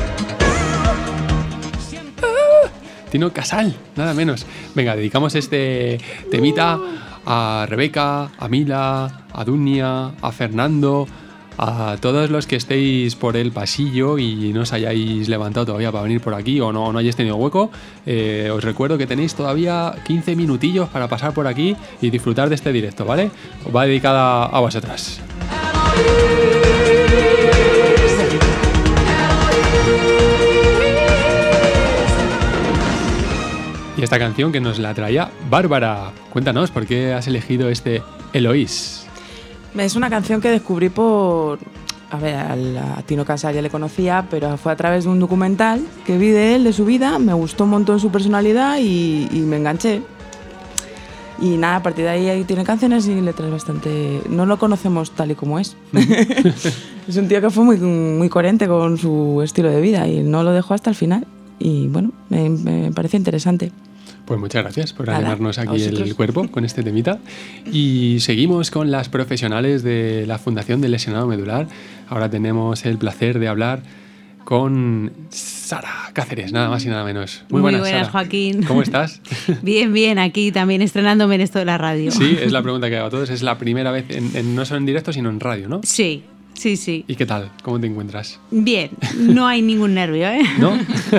Tino Casal, nada menos. Venga, dedicamos este temita a Rebeca, a Mila, a Dunia, a Fernando, a todos los que estéis por el pasillo y no os hayáis levantado todavía para venir por aquí o no hayáis tenido hueco. Os recuerdo que tenéis todavía 15 minutillos para pasar por aquí y disfrutar de este directo, ¿vale? Os va dedicada a vosotras. Y esta canción que nos la traía Bárbara. Cuéntanos, ¿por qué has elegido este Eloís? Es una canción que descubrí por... A ver, a Tino Casal ya le conocía, pero fue a través de un documental que vi de él, de su vida. Me gustó un montón su personalidad y me enganché. Y nada, a partir de ahí tiene canciones y letras bastante... No lo conocemos tal y como es. Es un tío que fue muy coherente con su estilo de vida y no lo dejó hasta el final. Y bueno, me parece interesante. Pues muchas gracias por Nada, animarnos a aquí vosotros. el cuerpo con este temita. Y seguimos con las profesionales de la Fundación del Lesionado Medular. Ahora tenemos el placer de hablar con Sara Cáceres, nada más y nada menos. Muy buenas, Sara. Joaquín. ¿Cómo estás? Bien, aquí también estrenándome en esto de la radio. Sí, es la pregunta que hago a todos. Es la primera vez, no solo en directo, sino en radio, ¿no? Sí. ¿Y qué tal? ¿Cómo te encuentras? Bien, no hay ningún nervio, ¿eh? ¿No?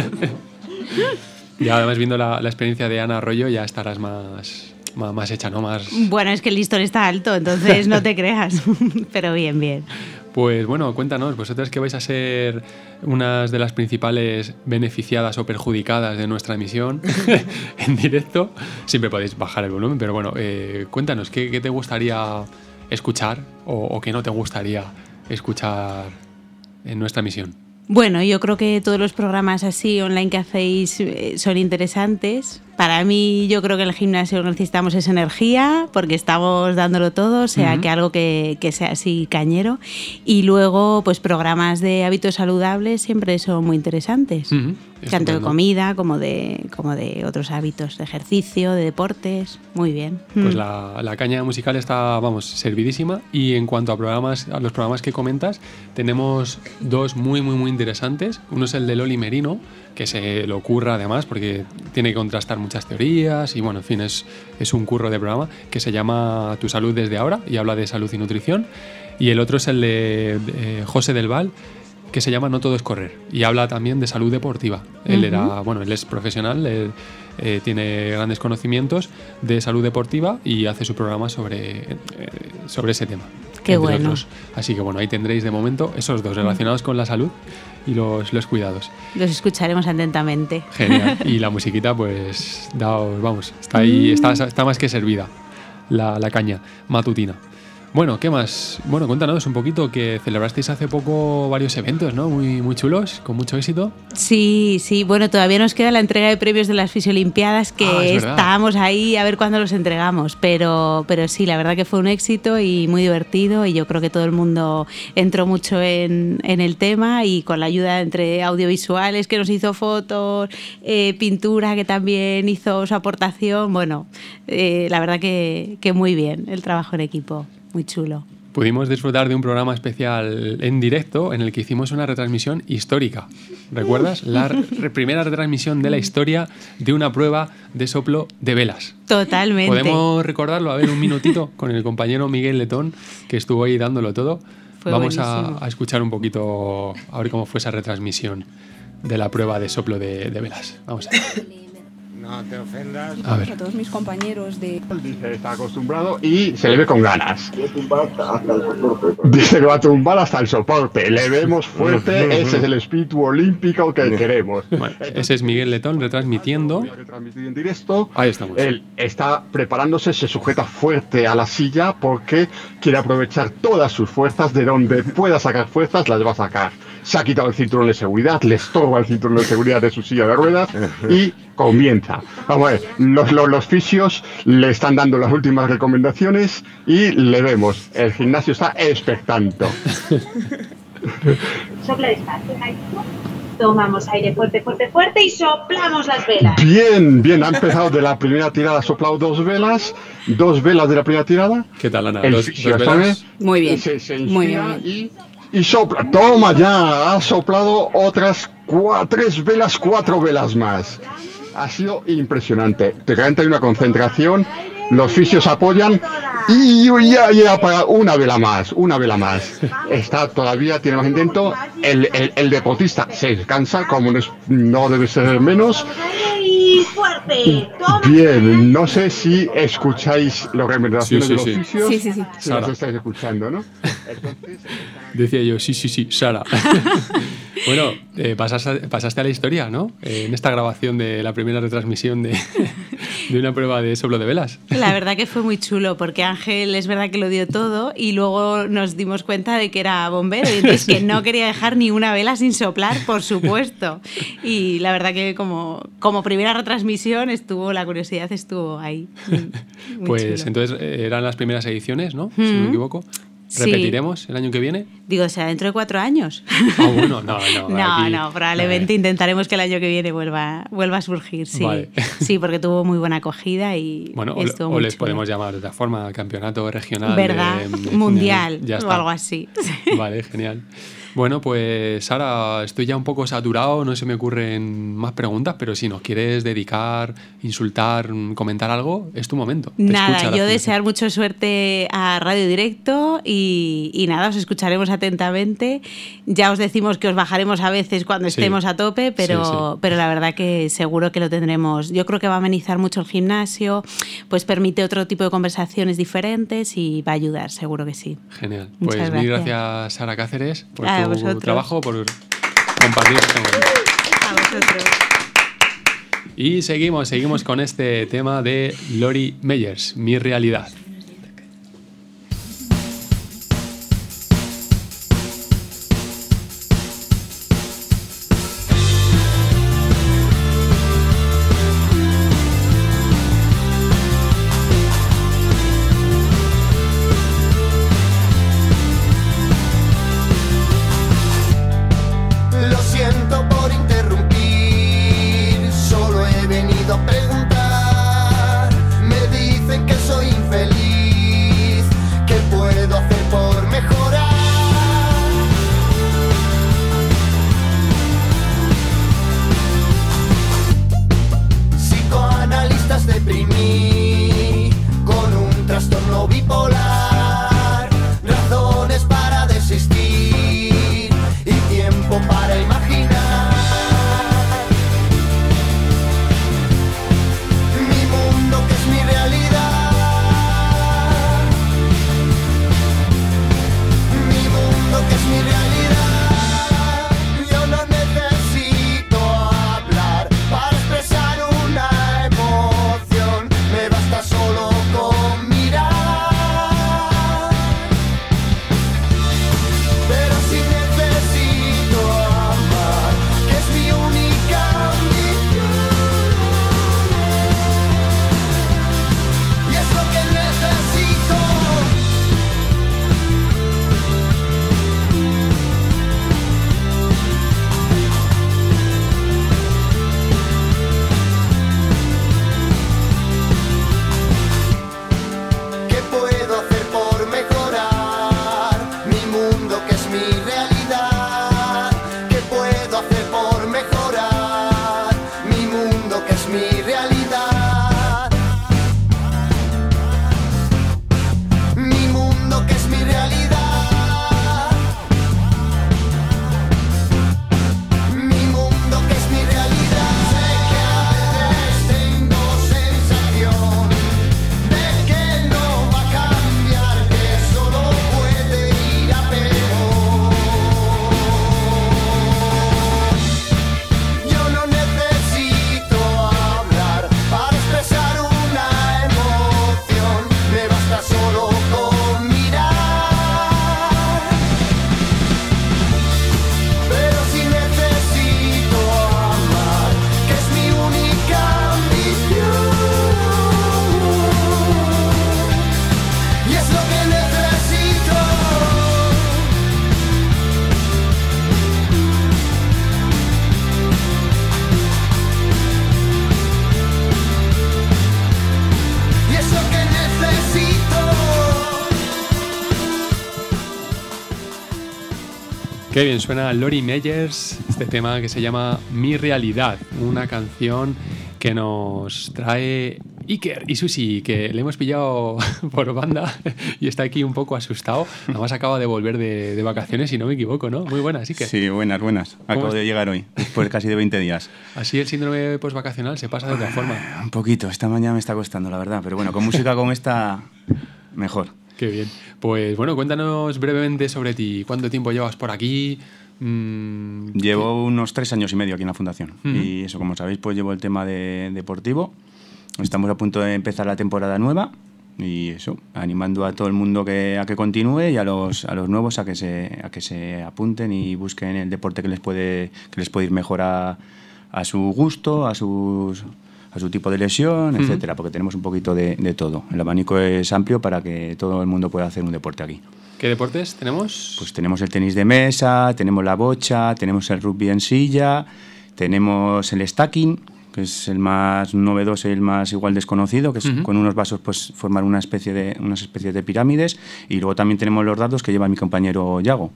Y además viendo la experiencia de Ana Arroyo ya estarás más hecha, ¿no? Más... Bueno, es que el listón está alto, entonces no te creas. Pero bien. Pues bueno, cuéntanos, vosotras que vais a ser unas de las principales beneficiadas o perjudicadas de nuestra emisión en directo. Siempre podéis bajar el volumen, pero bueno, cuéntanos, ¿qué te gustaría escuchar o qué no te gustaría escuchar en nuestra emisión? Bueno, yo creo que todos los programas así online que hacéis son interesantes. Para mí, yo creo que en el gimnasio lo que necesitamos es energía, porque estamos dándolo todo, o sea, que algo que sea así cañero. Y luego, pues programas de hábitos saludables siempre son muy interesantes. Tanto de comida como de otros hábitos, de ejercicio, de deportes. Muy bien. Pues la caña musical está, servidísima. Y en cuanto a los programas que comentas, tenemos dos muy interesantes. Uno es el de Loli Merino, que se lo curra además porque tiene que contrastar muchas teorías y bueno, en fin, es un curro de programa que se llama Tu Salud desde ahora y habla de salud y nutrición. Y el otro es el de José del Val, que se llama No todo es correr y habla también de salud deportiva. Él él es profesional, tiene grandes conocimientos de salud deportiva y hace su programa sobre ese tema. Qué bueno. Otros. Así que bueno, ahí tendréis de momento esos dos relacionados con la salud y los cuidados. Los escucharemos atentamente. Genial. Y la musiquita, pues, está ahí, está más que servida la caña matutina. Bueno, ¿qué más? Bueno, cuéntanos un poquito, que celebrasteis hace poco varios eventos, ¿no? Muy, muy chulos, con mucho éxito. Sí, bueno, todavía nos queda la entrega de premios de las Fisiolimpiadas, que estábamos ahí a ver cuándo los entregamos, pero sí, la verdad que fue un éxito y muy divertido, y yo creo que todo el mundo entró mucho en el tema, y con la ayuda entre audiovisuales, que nos hizo fotos, pintura, que también hizo su aportación, bueno, la verdad que muy bien el trabajo en equipo. Muy chulo. Pudimos disfrutar de un programa especial en directo en el que hicimos una retransmisión histórica. ¿Recuerdas? La primera retransmisión de la historia de una prueba de soplo de velas. Totalmente. ¿Podemos recordarlo? A ver, un minutito con el compañero Miguel Letón, que estuvo ahí dándolo todo. Vamos a escuchar un poquito, a ver cómo fue esa retransmisión de la prueba de soplo de velas. Vamos a ver. No te ofendas. A ver. A todos mis compañeros de... Dice, está acostumbrado y se le ve con ganas. Dice que va a tumbar hasta el soporte. Le vemos fuerte, ese es el espíritu olímpico que queremos. Bueno, ese es Miguel Letón retransmitiendo. En directo. Ahí estamos. Él está preparándose, se sujeta fuerte a la silla porque quiere aprovechar todas sus fuerzas. De donde pueda sacar fuerzas, las va a sacar. Se ha quitado el cinturón de seguridad, le estorba el cinturón de seguridad de su silla de ruedas y comienza. Vamos a ver, los fisios le están dando las últimas recomendaciones y le vemos. El gimnasio está expectante. Sopla despacio, tomamos aire fuerte, fuerte, fuerte y soplamos las velas. Bien, ha empezado de la primera tirada, ha soplado dos velas de la primera tirada. ¿Qué tal, Ana? ¿Dos velas? Muy bien, muy bien. Y sopla, toma ya, ha soplado otras 4 velas más. Ha sido impresionante. Realmente hay una concentración, los fisios apoyan y ya para una vela más. Está todavía, tiene más intento. El deportista se descansa, como no debe ser menos. Y fuerte, toma. Bien, no sé si escucháis las recomendaciones de los fisios. Sí. Si los estáis escuchando, ¿no? Entonces, decía yo, sí, Sara. Bueno, pasaste a la historia, ¿no? En esta grabación de la primera retransmisión de una prueba de soplo de velas. La verdad que fue muy chulo, porque Ángel es verdad que lo dio todo y luego nos dimos cuenta de que era bombero y entonces que no quería dejar ni una vela sin soplar, por supuesto. Y la verdad que como primera retransmisión la curiosidad estuvo ahí. Muy pues chulo. entonces eran las primeras ediciones, ¿no? Si no me equivoco. ¿Repetiremos el año que viene? Digo, ¿será dentro de 4 años? Bueno, no. No, probablemente intentaremos que el año que viene vuelva a surgir, sí. Vale. Sí, porque tuvo muy buena acogida y estuvo muy o les chulo. podemos llamar de otra forma, campeonato regional. ¿Verdad? Mundial o algo así. Vale, genial. Bueno, pues Sara, estoy ya un poco saturado, no se me ocurren más preguntas, pero si nos quieres dedicar, insultar, comentar algo, es tu momento. Nada, yo desear mucha suerte a Radio Directo y nada, os escucharemos atentamente. Ya os decimos que os bajaremos a veces cuando estemos a tope, pero la verdad que seguro que lo tendremos. Yo creo que va a amenizar mucho el gimnasio, pues permite otro tipo de conversaciones diferentes y va a ayudar, seguro que sí. Genial. Muchas pues gracias. mil gracias, Sara Cáceres, por tu vosotros. trabajo, por compartir este momento. A vosotros. Y seguimos con este tema de Lori Meyers, Mi Realidad. Lo siento por interrumpir, solo he venido a preguntar. Me dicen que soy infeliz, ¿qué puedo hacer por mejorar? Psicoanalistas deprimí, con un trastorno bipolar, razones para desistir y tiempo Qué bien suena Lori Meyers, este tema que se llama Mi Realidad, una canción que nos trae Iker y Susi, que le hemos pillado por banda y está aquí un poco asustado. Además acaba de volver de vacaciones, si no me equivoco, ¿no? Muy buenas, Iker. Sí, buenas. Acabo de llegar hoy, después casi de 20 días. Así el síndrome postvacacional se pasa de otra forma. Un poquito, esta mañana me está costando, la verdad, pero bueno, con música como esta, mejor. Qué bien. Pues bueno, cuéntanos brevemente sobre ti. ¿Cuánto tiempo llevas por aquí? Llevo unos 3 años y medio aquí en la Fundación. Y eso, como sabéis, pues llevo el tema de deportivo. Estamos a punto de empezar la temporada nueva. Y eso, animando a todo el mundo a que continúe y a los nuevos a que se apunten y busquen el deporte que les puede ir mejor a su gusto, a su tipo de lesión, etcétera, porque tenemos un poquito de todo. El abanico es amplio para que todo el mundo pueda hacer un deporte aquí. ¿Qué deportes tenemos? Pues tenemos el tenis de mesa, tenemos la bocha, tenemos el rugby en silla, tenemos el stacking, que es el más novedoso y el más igual desconocido, que es con unos vasos pues formar unas especies de pirámides, y luego también tenemos los dardos que lleva mi compañero Yago,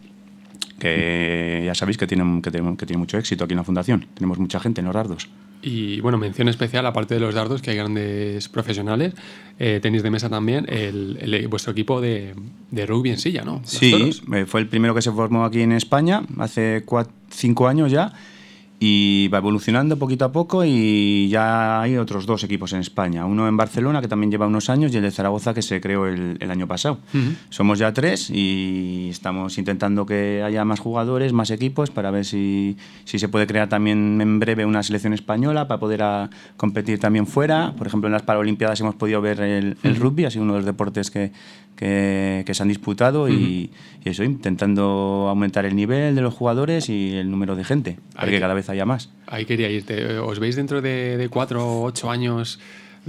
que ya sabéis que tiene mucho éxito aquí en la Fundación. Tenemos mucha gente en los dardos. Y bueno, mención especial, aparte de los dardos, que hay grandes profesionales, tenis de mesa también, vuestro equipo de rugby en silla, ¿no? Sí, fue el primero que se formó aquí en España, hace 5 años ya, y va evolucionando poquito a poco y ya hay otros 2 equipos en España. Uno en Barcelona, que también lleva unos años, y el de Zaragoza, que se creó el año pasado. Somos ya 3 y estamos intentando que haya más jugadores, más equipos, para ver si se puede crear también en breve una selección española para poder competir también fuera. Por ejemplo, en las Paralimpiadas hemos podido ver el rugby, ha sido uno de los deportes que se han disputado, y eso, intentando aumentar el nivel de los jugadores y el número de gente, para que cada vez haya más. Ahí quería irte. ¿Os veis dentro de 4 o 8 años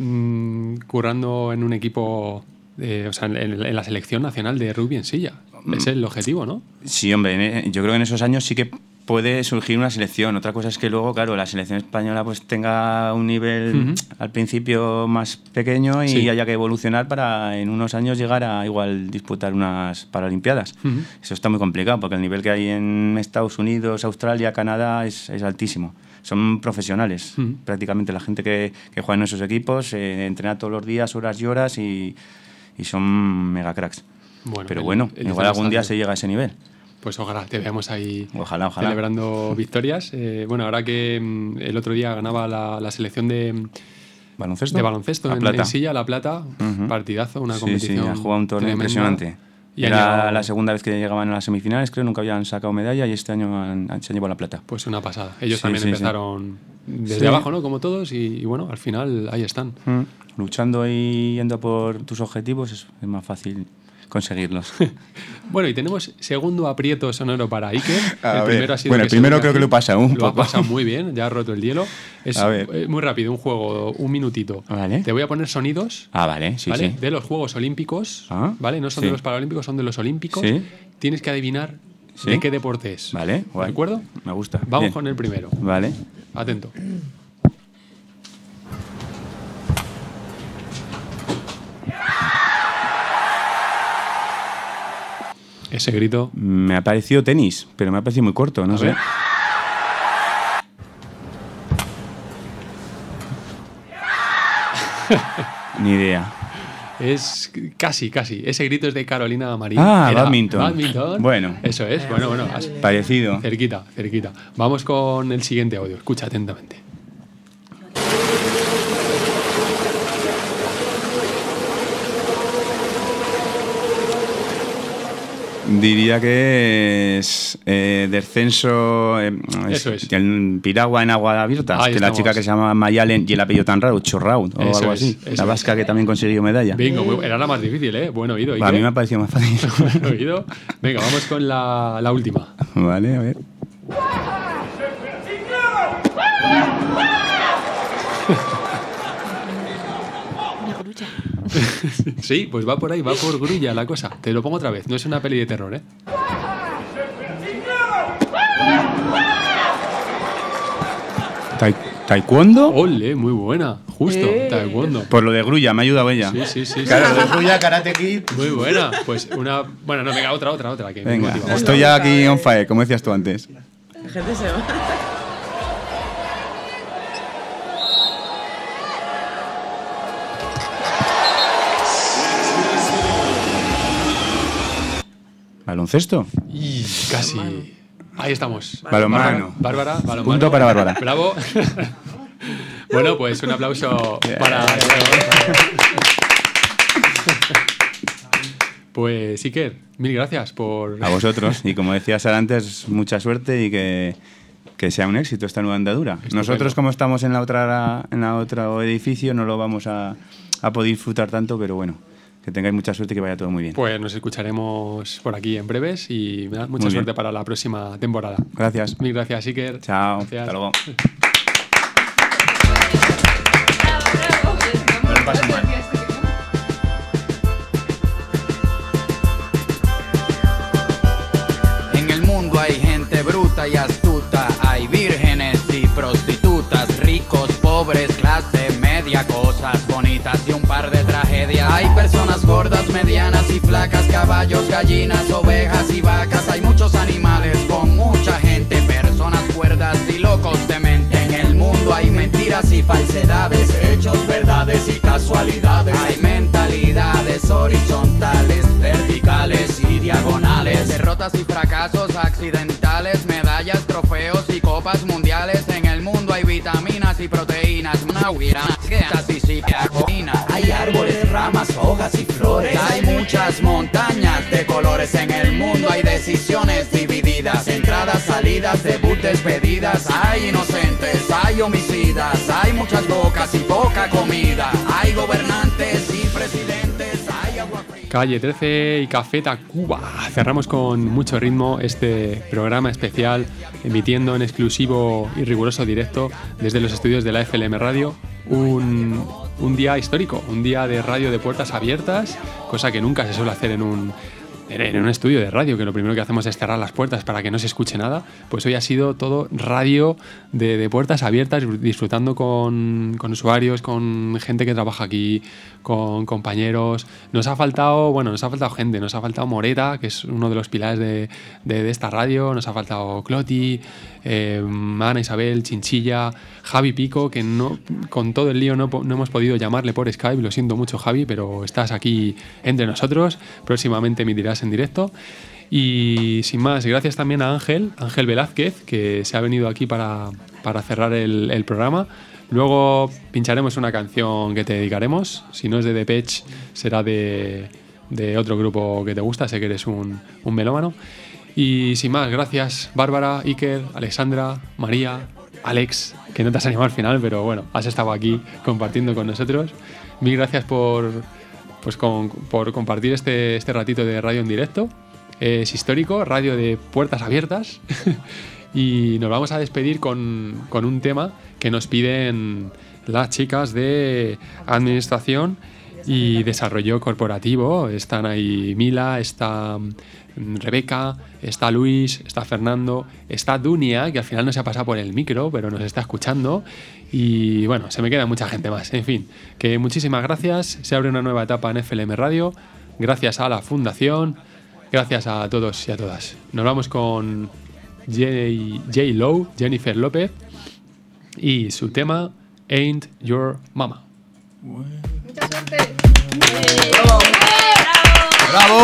currando en un equipo, o sea, en la selección nacional de rugby en silla? Es el objetivo, ¿no? Sí, hombre, yo creo que en esos años sí que puede surgir una selección. Otra cosa es que luego, claro, la selección española pues tenga un nivel al principio más pequeño y haya que evolucionar para en unos años llegar a igual disputar unas Paralimpiadas. Eso está muy complicado, porque el nivel que hay en Estados Unidos, Australia, Canadá es altísimo. Son profesionales, prácticamente la gente que juega en esos equipos, entrena todos los días, horas y horas, y son mega cracks. Bueno, pero bueno, igual algún día se llega a ese nivel. Pues ojalá, te veamos ahí ojalá. Celebrando victorias. Bueno, ahora que el otro día ganaba la selección de baloncesto en silla, La Plata, partidazo, una competición. Sí, ha jugado un torneo impresionante. Y era la segunda vez que llegaban a las semifinales, creo, nunca habían sacado medalla, y este año se han llevado la plata. Pues una pasada. Ellos también empezaron desde abajo, ¿no? Como todos, y bueno, al final ahí están. Luchando y yendo por tus objetivos es más fácil conseguirlos. Bueno, y tenemos segundo aprieto sonoro para Iker. El primero creo que lo he pasado un poco. Lo ha pasado muy bien, ya ha roto el hielo. Es muy rápido, un juego, 1 minutito. Vale. Te voy a poner sonidos. Vale, sí. De los Juegos Olímpicos, ¿vale? No son de los Paralímpicos, son de los Olímpicos. Sí. Tienes que adivinar de qué deporte es. Vale, ¿de acuerdo? Me gusta. Vamos con el primero. Vale. Atento. Ese grito. Me ha parecido tenis, pero me ha parecido muy corto, no sé. Ni idea. Es casi. Ese grito es de Carolina Marín. Badminton. Bueno. Eso es. Bueno. Parecido. Cerquita. Vamos con el siguiente audio. Escucha atentamente. Diría que es descenso. Eso es. El piragua en agua abierta. Que estamos. La chica que se llama Mayalen y el apellido tan raro, Chorraut o algo así. La vasca que también consiguió medalla. Bingo, era la más difícil, ¿eh? Buen oído. A mí me ha parecido más fácil. Buen oído. Venga, vamos con la última. Vale, a ver. Sí, pues va por ahí, va por grulla la cosa. Te lo pongo otra vez, no es una peli de terror, ¿eh? ¿Taekwondo? Ole, muy buena. Justo, taekwondo. Por lo de grulla, me ha ayudado ella. Sí. Claro, lo de grulla, karate kid. Muy buena. Pues una... Bueno, no, venga, otra. Que me Venga, motiva. estoy ya aquí on fire, como decías tú antes. La gente se va. ¿Baloncesto? Y casi. Ahí estamos. Balonmano. Bárbara, balonmano. Punto para Bárbara. Bravo. Bueno, pues un aplauso para... Pues Iker, mil gracias por... A vosotros. Y como decía Sara antes, mucha suerte y que sea un éxito esta nueva andadura. Estupendo. Nosotros, como estamos en la otro edificio, no lo vamos a poder disfrutar tanto, pero bueno, que tengáis mucha suerte y que vaya todo muy bien. Pues nos escucharemos por aquí en breves y mucha Muy suerte bien. para la próxima temporada. Gracias. Mil gracias, Iker. Chao. Gracias. Hasta luego. En el mundo hay gente bruta y astuta, hay vírgenes y prostitutas, ricos, pobres, clase media, cosas bonitas y un par de tragedias. Hay personas gordas, medianas y flacas, caballos, gallinas, ovejas y vacas. Hay muchos animales con mucha gente, personas cuerdas y locos de mente. En el mundo hay mentiras y falsedades, hechos, verdades y casualidades. Hay mentalidades horizontales, verticales y diagonales, derrotas y fracasos accidentales, medallas, trofeos y copas mundiales. En el mundo hay vitaminas y proteínas, hay árboles, ramas, hojas y flores. Hay muchas montañas de colores. En el mundo hay decisiones divididas, entradas, salidas, debut, despedidas. Hay inocentes, hay homicidas, hay muchas bocas y poca comida. Hay gobernantes y presidentes, hay agua fría. Calle 13 y Café Tacuba. Cerramos con mucho ritmo este programa especial, emitiendo en exclusivo y riguroso directo desde los estudios de la FLM Radio. Un día histórico, un día de radio de puertas abiertas, cosa que nunca se suele hacer en un estudio de radio, que lo primero que hacemos es cerrar las puertas para que no se escuche nada. Pues hoy ha sido todo radio de puertas abiertas, disfrutando con usuarios, con gente que trabaja aquí, con compañeros. Nos ha faltado gente, nos ha faltado Moreta, que es uno de los pilares de esta radio, nos ha faltado Cloti, Ana Isabel, Chinchilla, Javi Pico, que no, con todo el lío no hemos podido llamarle por Skype, lo siento mucho Javi, pero estás aquí entre nosotros, próximamente emitirás en directo. Y sin más, gracias también a Ángel Velázquez, que se ha venido aquí para cerrar el programa. Luego pincharemos una canción que te dedicaremos, si no es de Depeche será de otro grupo que te gusta, sé que eres un melómano. Y sin más, gracias Bárbara, Iker, Alexandra, María, Alex, que no te has animado al final, pero bueno, has estado aquí compartiendo con nosotros. Mil gracias por compartir este ratito de radio en directo. Es histórico, radio de puertas abiertas. Y nos vamos a despedir con un tema que nos piden las chicas de Administración y Desarrollo Corporativo. Están ahí Mila, está Rebeca, está Luis, está Fernando, está Dunia, que al final no se ha pasado por el micro, pero nos está escuchando. Y bueno, se me queda mucha gente más. En fin, que muchísimas gracias. Se abre una nueva etapa en FLM Radio. Gracias a la Fundación. Gracias a todos y a todas. Nos vamos con J-Lo, Jennifer López, y su tema Ain't Your Mama. Mucha suerte. ¡Bravo!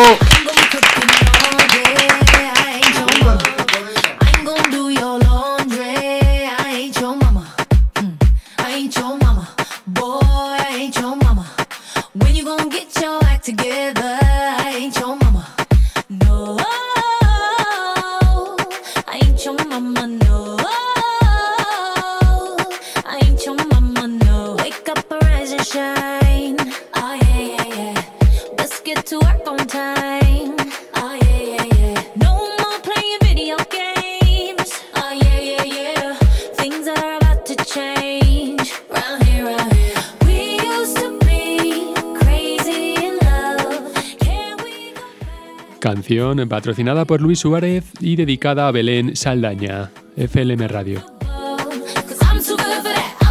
Canción patrocinada por Luis Suárez y dedicada a Belén Saldaña. FLM Radio. I'm too good for that.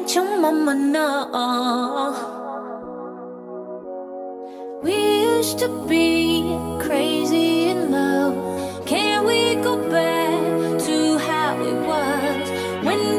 let your mama know. We used to be crazy in love. Can we go back to how it was when